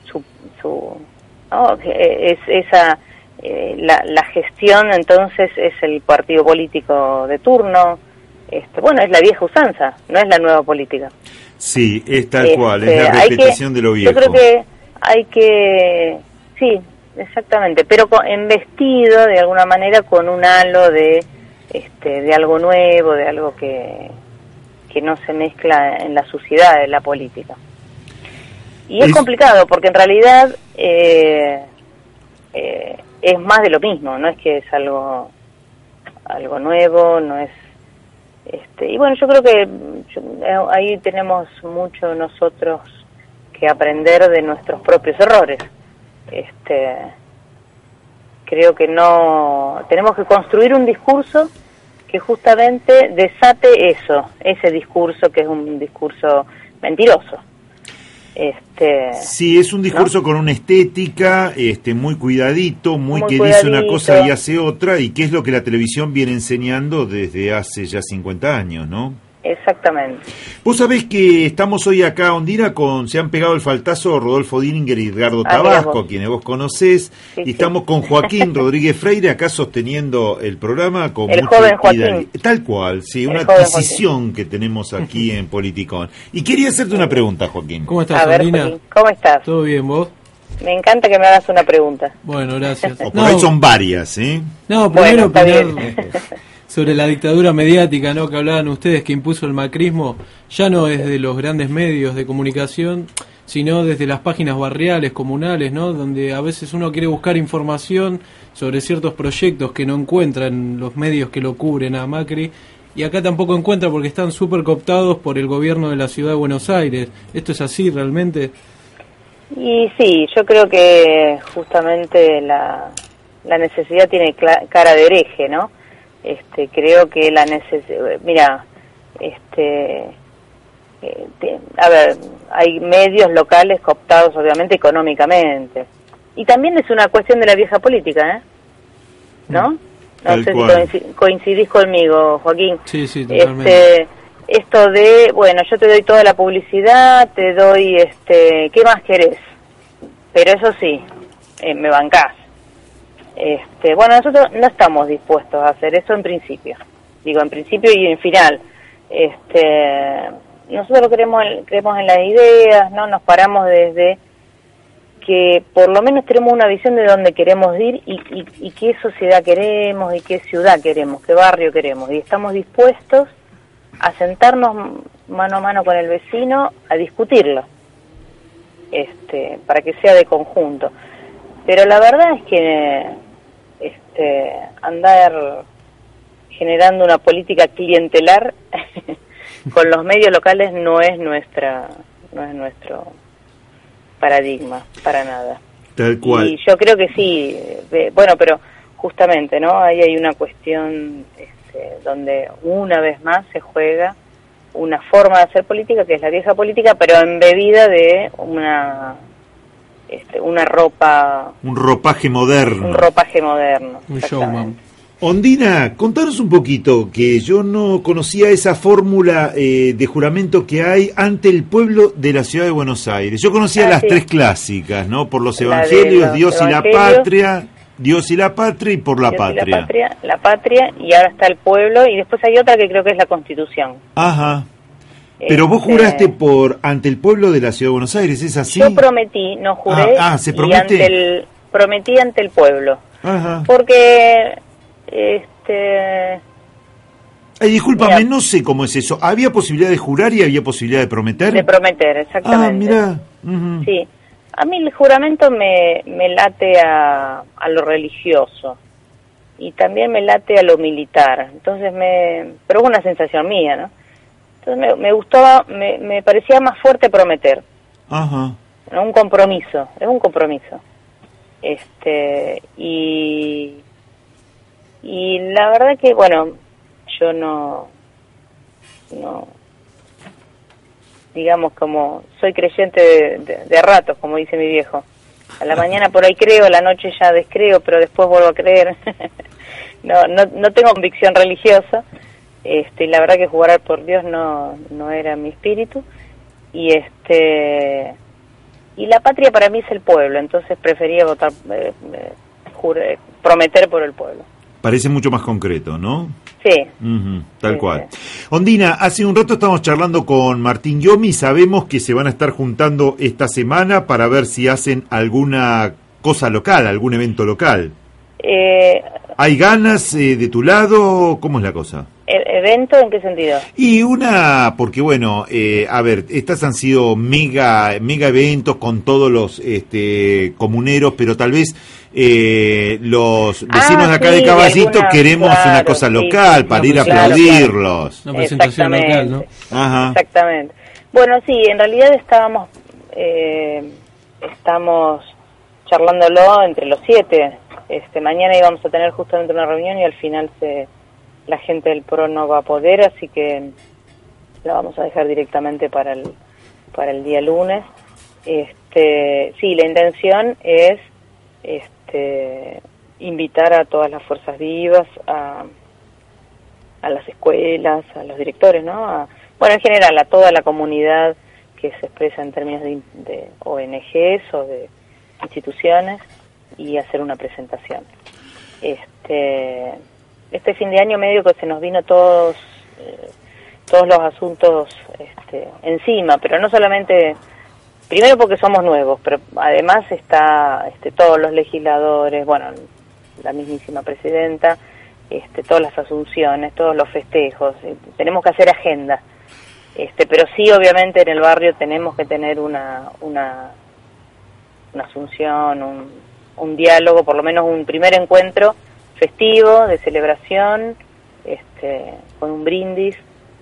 ¿no? Es esa la gestión, entonces, es el partido político de turno. Bueno, es la vieja usanza, no es la nueva política. Sí, es tal cual, es la repetición de lo viejo. Yo creo que hay que, sí, exactamente, pero embestido de alguna manera con un halo de algo nuevo, de algo que no se mezcla en la suciedad de la política. Y es complicado, porque en realidad es más de lo mismo, no es que es algo nuevo, no es y bueno, yo creo que ahí tenemos mucho nosotros que aprender de nuestros propios errores. Creo que tenemos que construir un discurso que justamente desate ese discurso que es un discurso mentiroso. Sí, es un discurso, ¿no?, con una estética muy cuidadito, muy que cuidadito. Dice una cosa y hace otra, y que es lo que la televisión viene enseñando desde hace ya 50 años, ¿no? Exactamente. Vos sabés que estamos hoy acá, Ondina, se han pegado el faltazo Rodolfo Dillinger y Edgardo Tabasco, a quienes vos conocés, y estamos con Joaquín Rodríguez Freire acá sosteniendo el programa con el joven Joaquín. Tal cual, sí, una adquisición que tenemos aquí en Politicón. Y quería hacerte una pregunta, Joaquín. ¿Cómo estás, Ondina? Joaquín, ¿cómo estás? ¿Todo bien, vos? Me encanta que me hagas una pregunta. Bueno, gracias. O por ahí son varias, ¿eh? No, primero opinar sobre la dictadura mediática, ¿no?, que hablaban ustedes, que impuso el macrismo, ya no desde los grandes medios de comunicación, sino desde las páginas barriales, comunales, ¿no?, donde a veces uno quiere buscar información sobre ciertos proyectos que no encuentra en los medios que lo cubren a Macri, y acá tampoco encuentra porque están súper cooptados por el gobierno de la ciudad de Buenos Aires. ¿Esto es así realmente? Y sí, yo creo que justamente la necesidad tiene cara de hereje, ¿no? Creo que la necesidad, mira, a ver, hay medios locales cooptados obviamente económicamente, y también es una cuestión de la vieja política, ¿no? No sé si coincidís conmigo, Joaquín. Sí, totalmente. Esto de, bueno, yo te doy toda la publicidad, te doy, ¿qué más querés? Pero eso sí, me bancás. Bueno, nosotros no estamos dispuestos a hacer eso en principio. Digo, en principio y en final. Nosotros creemos en las ideas, ¿no? Nos paramos desde que por lo menos tenemos una visión de dónde queremos ir y qué sociedad queremos y qué ciudad queremos, qué barrio queremos. Y estamos dispuestos a sentarnos mano a mano con el vecino a discutirlo, para que sea de conjunto. Pero la verdad es que andar generando una política clientelar con los medios locales no es nuestro paradigma, para nada. Tal cual. Y yo creo que sí, bueno, pero justamente, ¿no? Ahí hay una cuestión donde una vez más se juega una forma de hacer política que es la vieja política, pero embebida de una ropa... Un ropaje moderno. Un ropaje moderno. Un showman. Ondina, contanos un poquito, que yo no conocía esa fórmula de juramento que hay ante el pueblo de la ciudad de Buenos Aires. Yo conocía las tres clásicas, ¿no? Por los evangelios, Dios y la patria, Dios y la patria y por la patria. La patria, y ahora está el pueblo, y después hay otra que creo que es la Constitución. Ajá. Pero vos juraste ante el pueblo de la ciudad de Buenos Aires, ¿es así? Yo prometí, no juré, ¿se promete? Prometí ante el pueblo. Ajá. Porque... discúlpame, no sé cómo es eso. ¿Había posibilidad de jurar y había posibilidad de prometer? De prometer, exactamente. Mirá. Uh-huh. Sí. A mí el juramento me late a lo religioso y también me late a lo militar. Entonces pero es una sensación mía, ¿no? Entonces me gustaba, me parecía más fuerte prometer. Ajá. ¿No? Un compromiso, es un compromiso. Y la verdad que, bueno, yo no, digamos, como soy creyente de ratos, como dice mi viejo. A la mañana por ahí creo, a la noche ya descreo, pero después vuelvo a creer. no tengo convicción religiosa, y la verdad que jurar por Dios no era mi espíritu. Y la patria para mí es el pueblo, entonces prefería prometer por el pueblo. Parece mucho más concreto, ¿no? Sí. Tal cual. Ondina, hace un rato estamos charlando con Martín Yomi, sabemos que se van a estar juntando esta semana para ver si hacen alguna cosa local, algún evento local. ¿Hay ganas de tu lado? ¿Cómo es la cosa? ¿Evento en qué sentido? Y porque bueno, a ver, estas han sido mega eventos con todos los comuneros, pero tal vez los vecinos de acá de Caballito queremos una cosa local para ir a aplaudirlos. Una presentación local, ¿no? Ajá. Exactamente. Bueno, sí, en realidad estamos charlándolo entre los 7. Mañana íbamos a tener justamente una reunión y al final la gente del PRO no va a poder, así que la vamos a dejar directamente para el día lunes. Sí, la intención es invitar a todas las fuerzas vivas, a las escuelas, a los directores, ¿no? En general a toda la comunidad que se expresa en términos de ONGs o de instituciones, y hacer una presentación. Este fin de año medio que se nos vino todos los asuntos encima, pero no solamente, primero porque somos nuevos, pero además está todos los legisladores, bueno, la mismísima presidenta, todas las asunciones, todos los festejos, tenemos que hacer agenda, pero sí, obviamente en el barrio tenemos que tener una asunción, un diálogo, por lo menos un primer encuentro festivo, de celebración, con un brindis,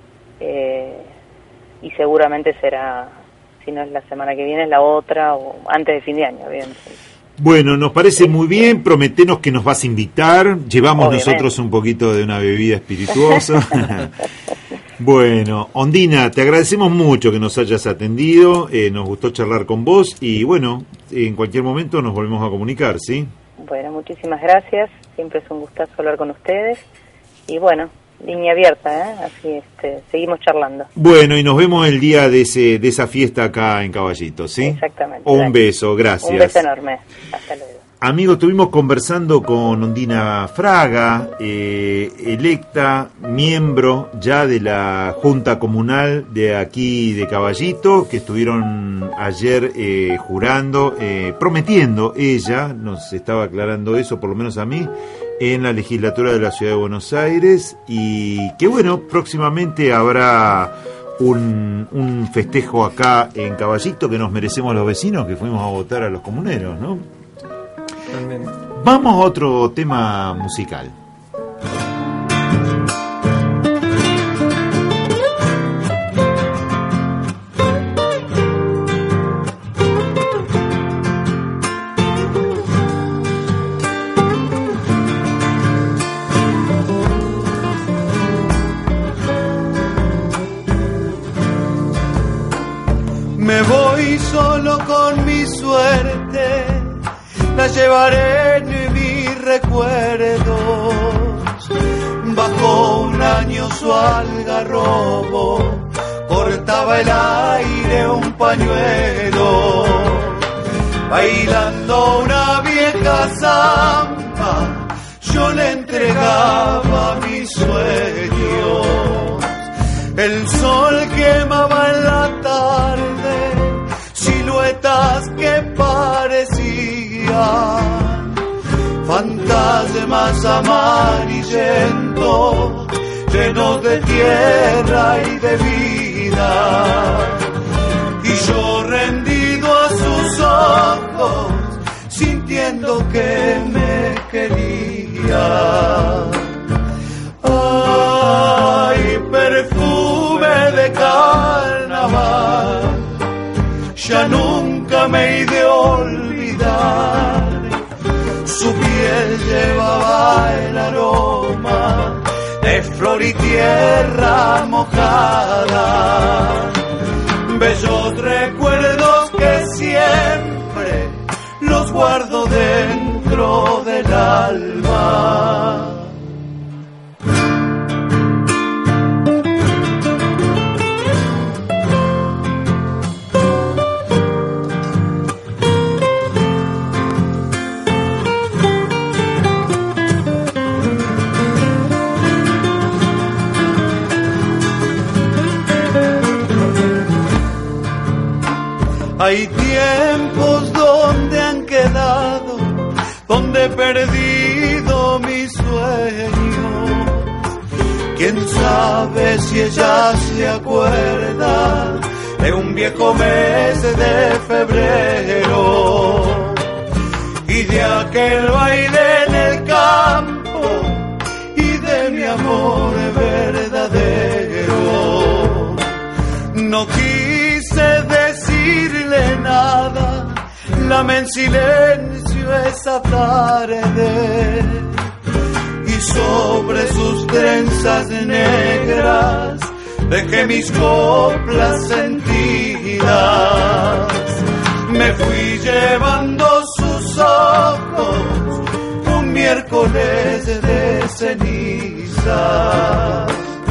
y seguramente será, si no es la semana que viene, es la otra, o antes de fin de año, bien. Bueno, nos parece muy bien, prometenos que nos vas a invitar, llevamos Obviamente. Nosotros un poquito de una bebida espirituosa. Bueno, Ondina, te agradecemos mucho que nos hayas atendido, nos gustó charlar con vos y bueno, en cualquier momento nos volvemos a comunicar, ¿sí? Bueno, muchísimas gracias, siempre es un gustazo hablar con ustedes y bueno, línea abierta, así seguimos charlando. Bueno, y nos vemos el día de esa fiesta acá en Caballito, ¿sí? Exactamente. Un beso, gracias. Un beso enorme, hasta luego. Amigos, estuvimos conversando con Ondina Fraga, electa miembro ya de la Junta Comunal de aquí de Caballito, que estuvieron ayer jurando, prometiendo, ella nos estaba aclarando eso, por lo menos a mí, en la legislatura de la Ciudad de Buenos Aires, y que bueno, próximamente habrá un festejo acá en Caballito que nos merecemos los vecinos que fuimos a votar a los comuneros, ¿no? Vamos a otro tema musical. Me voy solo con mi suerte, la llevaré en mis recuerdos. Bajo un añoso algarrobo cortaba el aire un pañuelo, bailando una vieja samba yo le entregaba mis sueños. El sol quemaba en la tarde siluetas que parecían fantasmas amarillentos, llenos de tierra y de vida. Y yo rendido a sus ojos, sintiendo que me quería. Ay, perfume de carnaval, ya nunca me he de olvidar. Su piel llevaba el aroma de flor y tierra mojada. Bellos recuerdos que siempre los guardo dentro del alma. Hay tiempos donde han quedado, donde he perdido mis sueños. Quién sabe si ella se acuerda de un viejo mes de febrero y de aquel baile en el campo y de mi amor verdadero. No quise decirle nada, lamé en silencio esa tarde, y sobre sus trenzas negras dejé mis coplas sentidas. Me fui llevando sus ojos un miércoles de ceniza.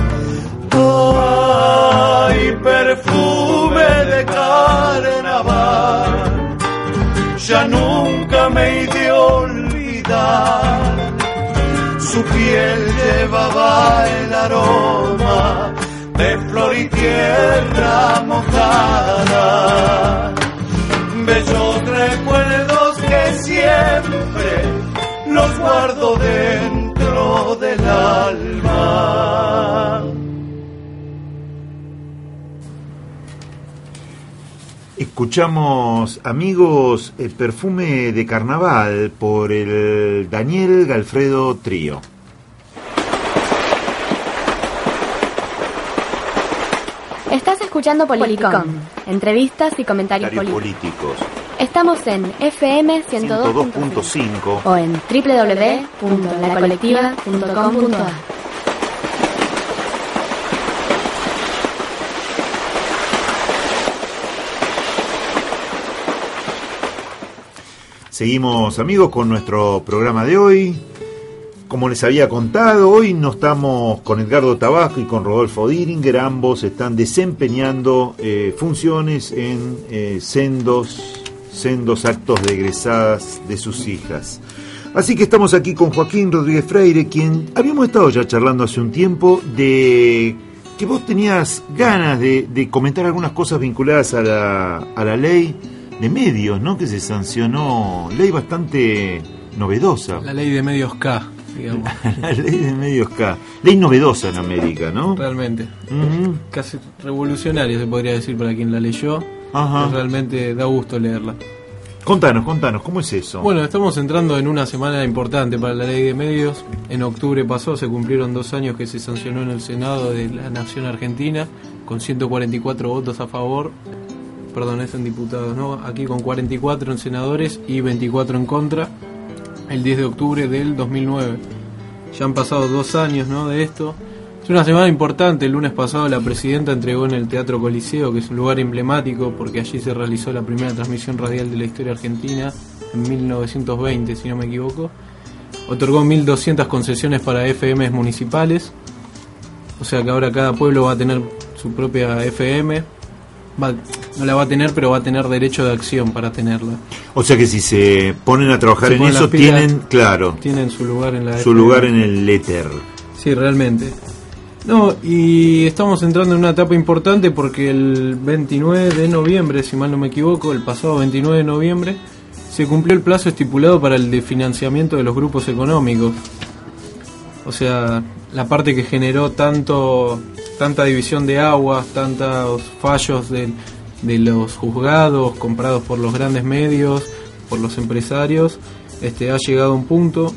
Ay, perfume de carnaval, ya nunca me he de olvidar. Su piel llevaba el aroma de flor y tierra mojada. Bellos recuerdos que siempre los guardo dentro del alma. Escuchamos, amigos, el perfume de carnaval por el Daniel Galfredo Trío. Estás escuchando Politicón, entrevistas y comentarios políticos. Estamos en FM 102.5 o en www.lacolectiva.com.ar. Seguimos, amigos, con nuestro programa de hoy. Como les había contado, hoy no estamos con Edgardo Tabasco y con Rodolfo Diringer. Ambos están desempeñando funciones en sendos sendos actos de egresadas de sus hijas. Así que estamos aquí con Joaquín Rodríguez Freire, quien habíamos estado ya charlando hace un tiempo de que vos tenías ganas de comentar algunas cosas vinculadas a la ley de medios, ¿no? Que se sancionó, ley bastante novedosa. La ley de medios K, digamos. La ley de medios K. Ley novedosa en América, ¿no? Realmente. Casi revolucionaria, se podría decir, para quien la leyó. Ajá. Realmente da gusto leerla. Contanos, ¿cómo es eso? Bueno, estamos entrando en una semana importante para la ley de medios. En octubre pasó, se cumplieron 2 años que se sancionó en el Senado de la Nación Argentina, con 144 votos a favor. Perdón, es en diputados, ¿no? Aquí con 44 en senadores y 24 en contra, el 10 de octubre del 2009. Ya han pasado 2 años, ¿no?, de esto. Es una semana importante. El lunes pasado la presidenta entregó en el Teatro Coliseo, que es un lugar emblemático porque allí se realizó la primera transmisión radial de la historia argentina en 1920, si no me equivoco. Otorgó 1.200 concesiones para FMs municipales, o sea que ahora cada pueblo va a tener su propia FM. No la va a tener, pero va a tener derecho de acción para tenerla. O sea que si se ponen a trabajar en eso, tienen su lugar en la su lugar en el éter. Sí, realmente. No, y estamos entrando en una etapa importante porque el 29 de noviembre, si mal no me equivoco, el pasado 29 de noviembre, se cumplió el plazo estipulado para el de financiamiento de los grupos económicos. O sea, la parte que generó tanta división de aguas, tantos fallos de los juzgados comprados por los grandes medios, por los empresarios, ha llegado a un punto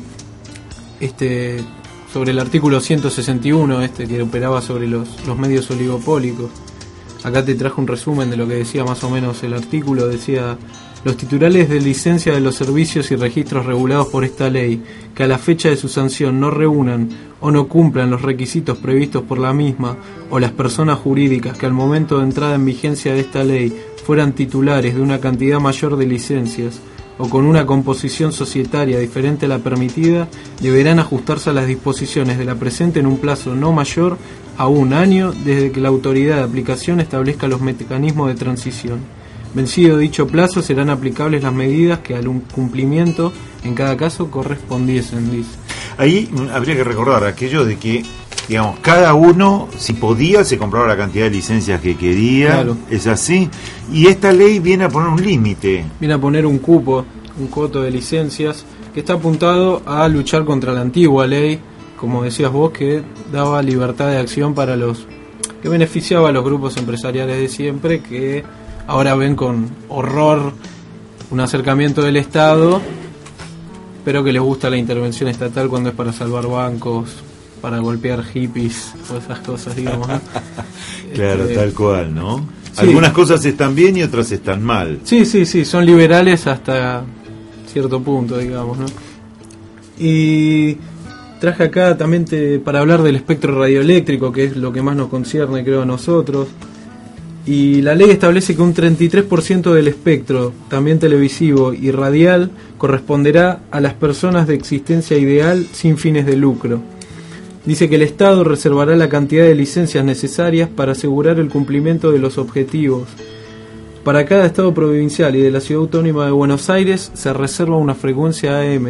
sobre el artículo 161 que operaba sobre los medios oligopólicos. Acá te trajo un resumen de lo que decía más o menos el artículo. Decía: los titulares de licencia de los servicios y registros regulados por esta ley, que a la fecha de su sanción no reúnan o no cumplan los requisitos previstos por la misma, o las personas jurídicas que al momento de entrada en vigencia de esta ley fueran titulares de una cantidad mayor de licencias, o con una composición societaria diferente a la permitida, deberán ajustarse a las disposiciones de la presente en un plazo no mayor a 1 año desde que la autoridad de aplicación establezca los mecanismos de transición. Vencido dicho plazo, serán aplicables las medidas que al cumplimiento en cada caso correspondiesen, dice. Ahí habría que recordar aquello de que, digamos, cada uno, si podía, se compraba la cantidad de licencias que quería. Claro. Es así. Y esta ley viene a poner un límite. Viene a poner un coto de licencias que está apuntado a luchar contra la antigua ley, como decías vos, que daba libertad de acción para que beneficiaba a los grupos empresariales de siempre, que ahora ven con horror un acercamiento del Estado, pero que les gusta la intervención estatal cuando es para salvar bancos, para golpear hippies o esas cosas, digamos, ¿no? Claro, tal cual, ¿no? Sí. Algunas cosas están bien y otras están mal. Sí, son liberales hasta cierto punto, digamos, ¿no? Y traje acá también para hablar del espectro radioeléctrico, que es lo que más nos concierne, creo, a nosotros. Y la ley establece que un 33% del espectro, también televisivo y radial, corresponderá a las personas de existencia ideal sin fines de lucro. Dice que el Estado reservará la cantidad de licencias necesarias para asegurar el cumplimiento de los objetivos. Para cada Estado provincial y de la Ciudad Autónoma de Buenos Aires se reserva una frecuencia AM,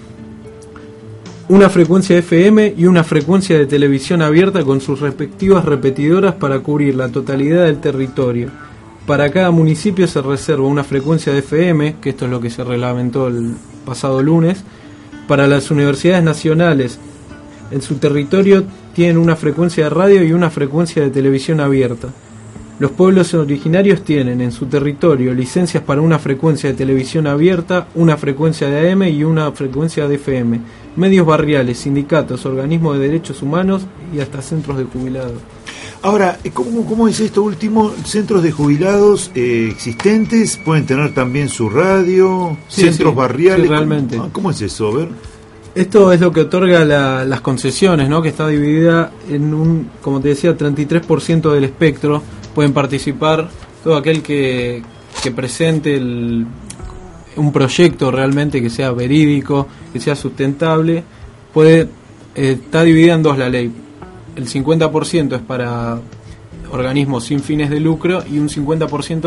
una frecuencia FM y una frecuencia de televisión abierta con sus respectivas repetidoras para cubrir la totalidad del territorio. Para cada municipio se reserva una frecuencia de FM, que esto es lo que se reglamentó el pasado lunes. Para las universidades nacionales en su territorio tienen una frecuencia de radio y una frecuencia de televisión abierta. Los pueblos originarios tienen en su territorio licencias para una frecuencia de televisión abierta, una frecuencia de AM y una frecuencia de FM. Medios barriales, sindicatos, organismos de derechos humanos y hasta centros de jubilados. Ahora, ¿cómo es esto último? ¿Centros de jubilados existentes pueden tener también su radio? Sí, ¿centros barriales? Sí, realmente. ¿Cómo es eso? A ver. Esto es lo que otorga las concesiones, ¿no? Que está dividida en como te decía, 33% del espectro. Pueden participar todo aquel que presente un proyecto realmente que sea verídico, que sea sustentable. Está dividida en dos la ley. El 50% es para organismos sin fines de lucro y un 50%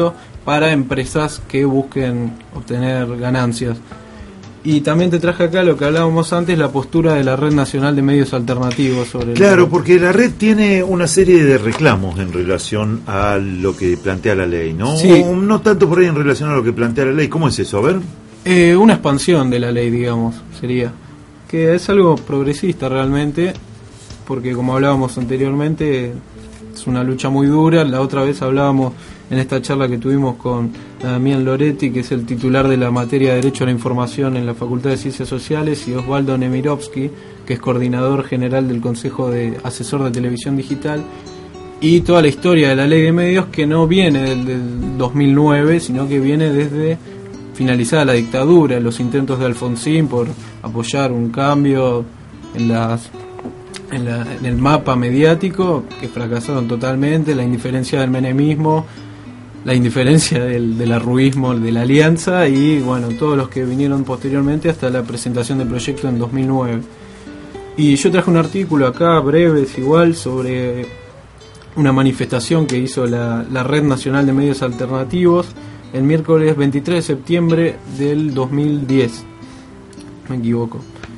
para empresas que busquen obtener ganancias. Y también te traje acá lo que hablábamos antes, la postura de la Red Nacional de Medios Alternativos sobre Claro, porque la red tiene una serie de reclamos en relación a lo que plantea la ley, ¿no? Sí. No tanto por ahí en relación a lo que plantea la ley. ¿Cómo es eso? A ver. Una expansión de la ley, digamos, sería. Que es algo progresista realmente, porque como hablábamos anteriormente, es una lucha muy dura. La otra vez hablábamos en esta charla que tuvimos con Damián Loretti, que es el titular de la materia de Derecho a la Información en la Facultad de Ciencias Sociales, y Osvaldo Nemirovsky, que es coordinador general del Consejo de Asesor de Televisión Digital, y toda la historia de la Ley de Medios, que no viene del 2009, sino que viene desde finalizada la dictadura, los intentos de Alfonsín por apoyar un cambio en el mapa mediático, que fracasaron totalmente, la indiferencia del menemismo, la indiferencia del arruismo, de la alianza, y bueno, todos los que vinieron posteriormente hasta la presentación del proyecto en 2009. Y yo traje un artículo acá, breve, igual, sobre una manifestación que hizo la Red Nacional de Medios Alternativos el miércoles 23 de septiembre del 2010. Me equivoco.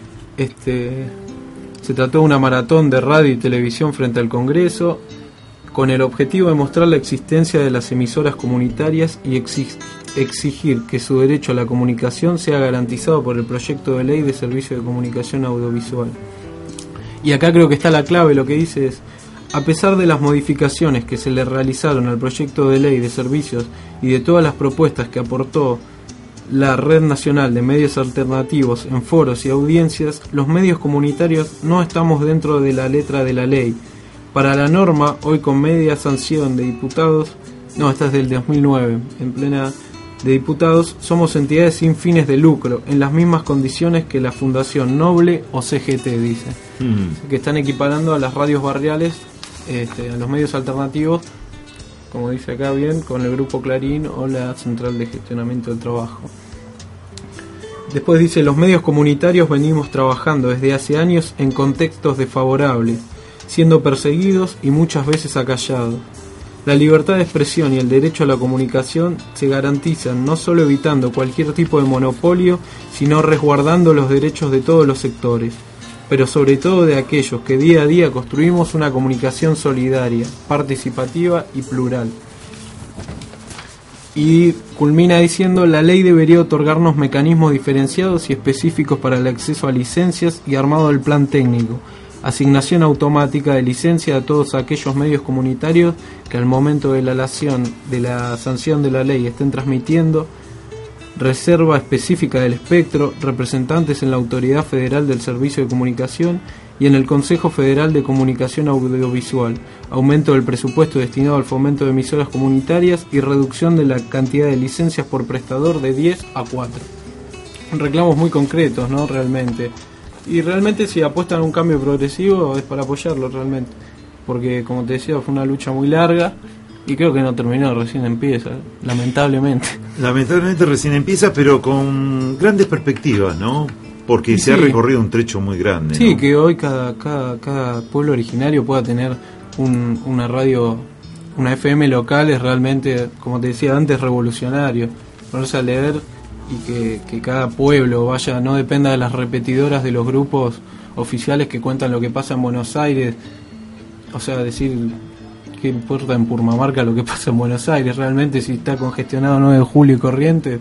Se trató de una maratón de radio y televisión frente al Congreso, con el objetivo de mostrar la existencia de las emisoras comunitarias y exigir que su derecho a la comunicación sea garantizado por el proyecto de ley de servicio de comunicación audiovisual. Y acá creo que está la clave. Lo que dice es: a pesar de las modificaciones que se le realizaron al proyecto de ley de servicios y de todas las propuestas que aportó la Red Nacional de Medios Alternativos en foros y audiencias, los medios comunitarios no estamos dentro de la letra de la ley. Para la norma, hoy con media sanción de diputados, no, esta es del 2009, en plena de diputados, somos entidades sin fines de lucro, en las mismas condiciones que la Fundación Noble o CGT, dice. Que están equiparando a las radios barriales, a los medios alternativos, como dice acá bien, con el Grupo Clarín o la Central de Gestionamiento del Trabajo. Después dice: los medios comunitarios venimos trabajando desde hace años en contextos desfavorables, siendo perseguidos y muchas veces acallados. La libertad de expresión y el derecho a la comunicación se garantizan no solo evitando cualquier tipo de monopolio, sino resguardando los derechos de todos los sectores, pero sobre todo de aquellos que día a día construimos una comunicación solidaria, participativa y plural. Y culmina diciendo: la ley debería otorgarnos mecanismos diferenciados y específicos para el acceso a licencias y armado del plan técnico, asignación automática de licencia a todos aquellos medios comunitarios que al momento de la sanción de la ley estén transmitiendo, reserva específica del espectro, representantes en la Autoridad Federal del Servicio de Comunicación y en el Consejo Federal de Comunicación Audiovisual, aumento del presupuesto destinado al fomento de emisoras comunitarias y reducción de la cantidad de licencias por prestador de 10 a 4. Reclamos muy concretos, ¿no? Realmente. Y realmente si apuestan a un cambio progresivo es para apoyarlo realmente, porque como te decía fue una lucha muy larga y creo que no terminó, recién empieza, lamentablemente. Lamentablemente recién empieza, pero con grandes perspectivas, ¿no? Porque se ha recorrido un trecho muy grande. Sí, ¿no? Que hoy cada pueblo originario pueda tener una radio, una FM local, es realmente, como te decía antes, revolucionario. Ponerse a leer y que cada pueblo vaya, no dependa de las repetidoras de los grupos oficiales que cuentan lo que pasa en Buenos Aires. O sea, decir, ¿qué importa en Purmamarca lo que pasa en Buenos Aires? Realmente, si está congestionado 9 de julio y Corrientes.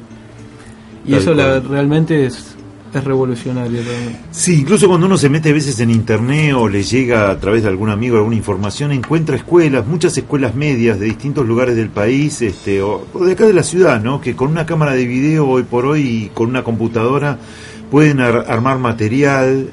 Y tal eso realmente es revolucionario realmente. Sí, incluso cuando uno se mete a veces en internet o le llega a través de algún amigo alguna información, encuentra escuelas, muchas escuelas medias de distintos lugares del país, o de acá de la ciudad, ¿no? Que con una cámara de video hoy por hoy y con una computadora pueden armar material,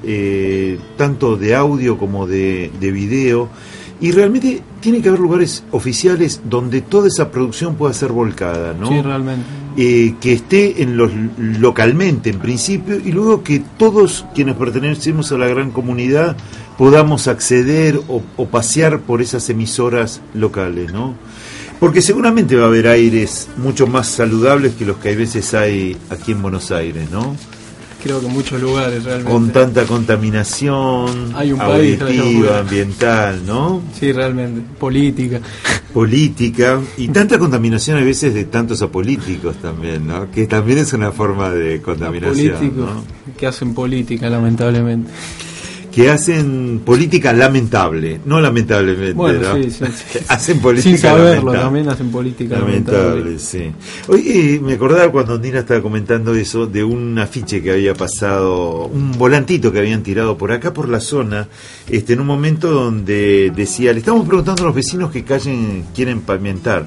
tanto de audio como de video. Y realmente tiene que haber lugares oficiales donde toda esa producción pueda ser volcada, ¿no? Sí, realmente. Que esté localmente en principio, y luego que todos quienes pertenecemos a la gran comunidad podamos acceder o pasear por esas emisoras locales, ¿no? Porque seguramente va a haber aires mucho más saludables que los que a veces hay aquí en Buenos Aires, ¿no? creo que en muchos lugares realmente. Con tanta contaminación Hay un país, auditiva, ambiental, ¿no? Sí, realmente. Política y tanta contaminación a veces de tantos apolíticos también, ¿no? Que también es una forma de contaminación. Políticos, ¿no? que hacen política, lamentablemente. Que hacen política lamentable, no lamentablemente, bueno, ¿no? sí. Hacen política sin saberlo, lamentable. también hacen política lamentable, sí. Oye, me acordaba cuando Nina estaba comentando eso de un afiche que había pasado, un volantito que habían tirado por acá por la zona, en un momento donde decía, le estamos preguntando a los vecinos que quieren pavimentar.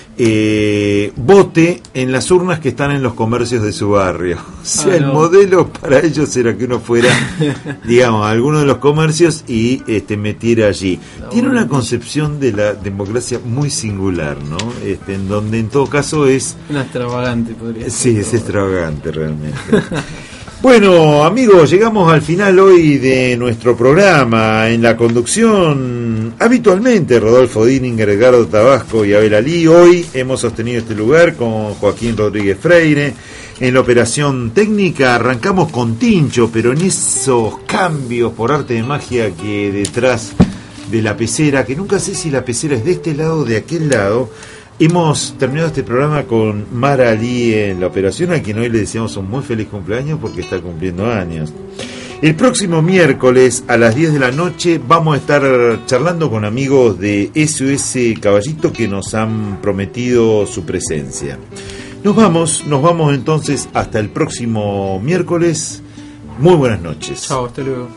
Vote en las urnas que están en los comercios de su barrio. O sea, el modelo para ellos era que uno fuera, digamos, a alguno de los comercios y metiera allí. Tiene una concepción de la democracia muy singular, ¿no? En donde en todo caso es... Una extravagante, podría ser. Sí, es extravagante realmente. Bueno, amigos, llegamos al final hoy de nuestro programa. En la conducción, habitualmente, Rodolfo Dininger, Edgardo Tabasco y Abel Alí. Hoy hemos sostenido este lugar con Joaquín Rodríguez Freire. En la operación técnica arrancamos con Tincho, pero en esos cambios por arte de magia que detrás de la pecera, que nunca sé si la pecera es de este lado o de aquel lado, hemos terminado este programa con Mara Ali en la operación, a quien hoy le deseamos un muy feliz cumpleaños porque está cumpliendo años. El próximo miércoles a las 10 de la noche vamos a estar charlando con amigos de SOS Caballito que nos han prometido su presencia. Nos vamos entonces hasta el próximo miércoles. Muy buenas noches. Chao, hasta luego.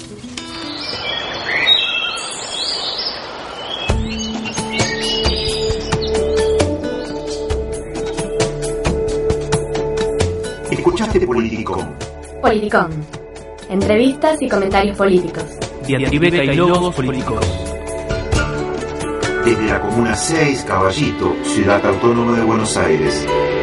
Escuchaste Politicón. Politicón. Entrevistas y comentarios políticos. Diatribeca y logos políticos. Desde la Comuna 6, Caballito, Ciudad Autónoma de Buenos Aires.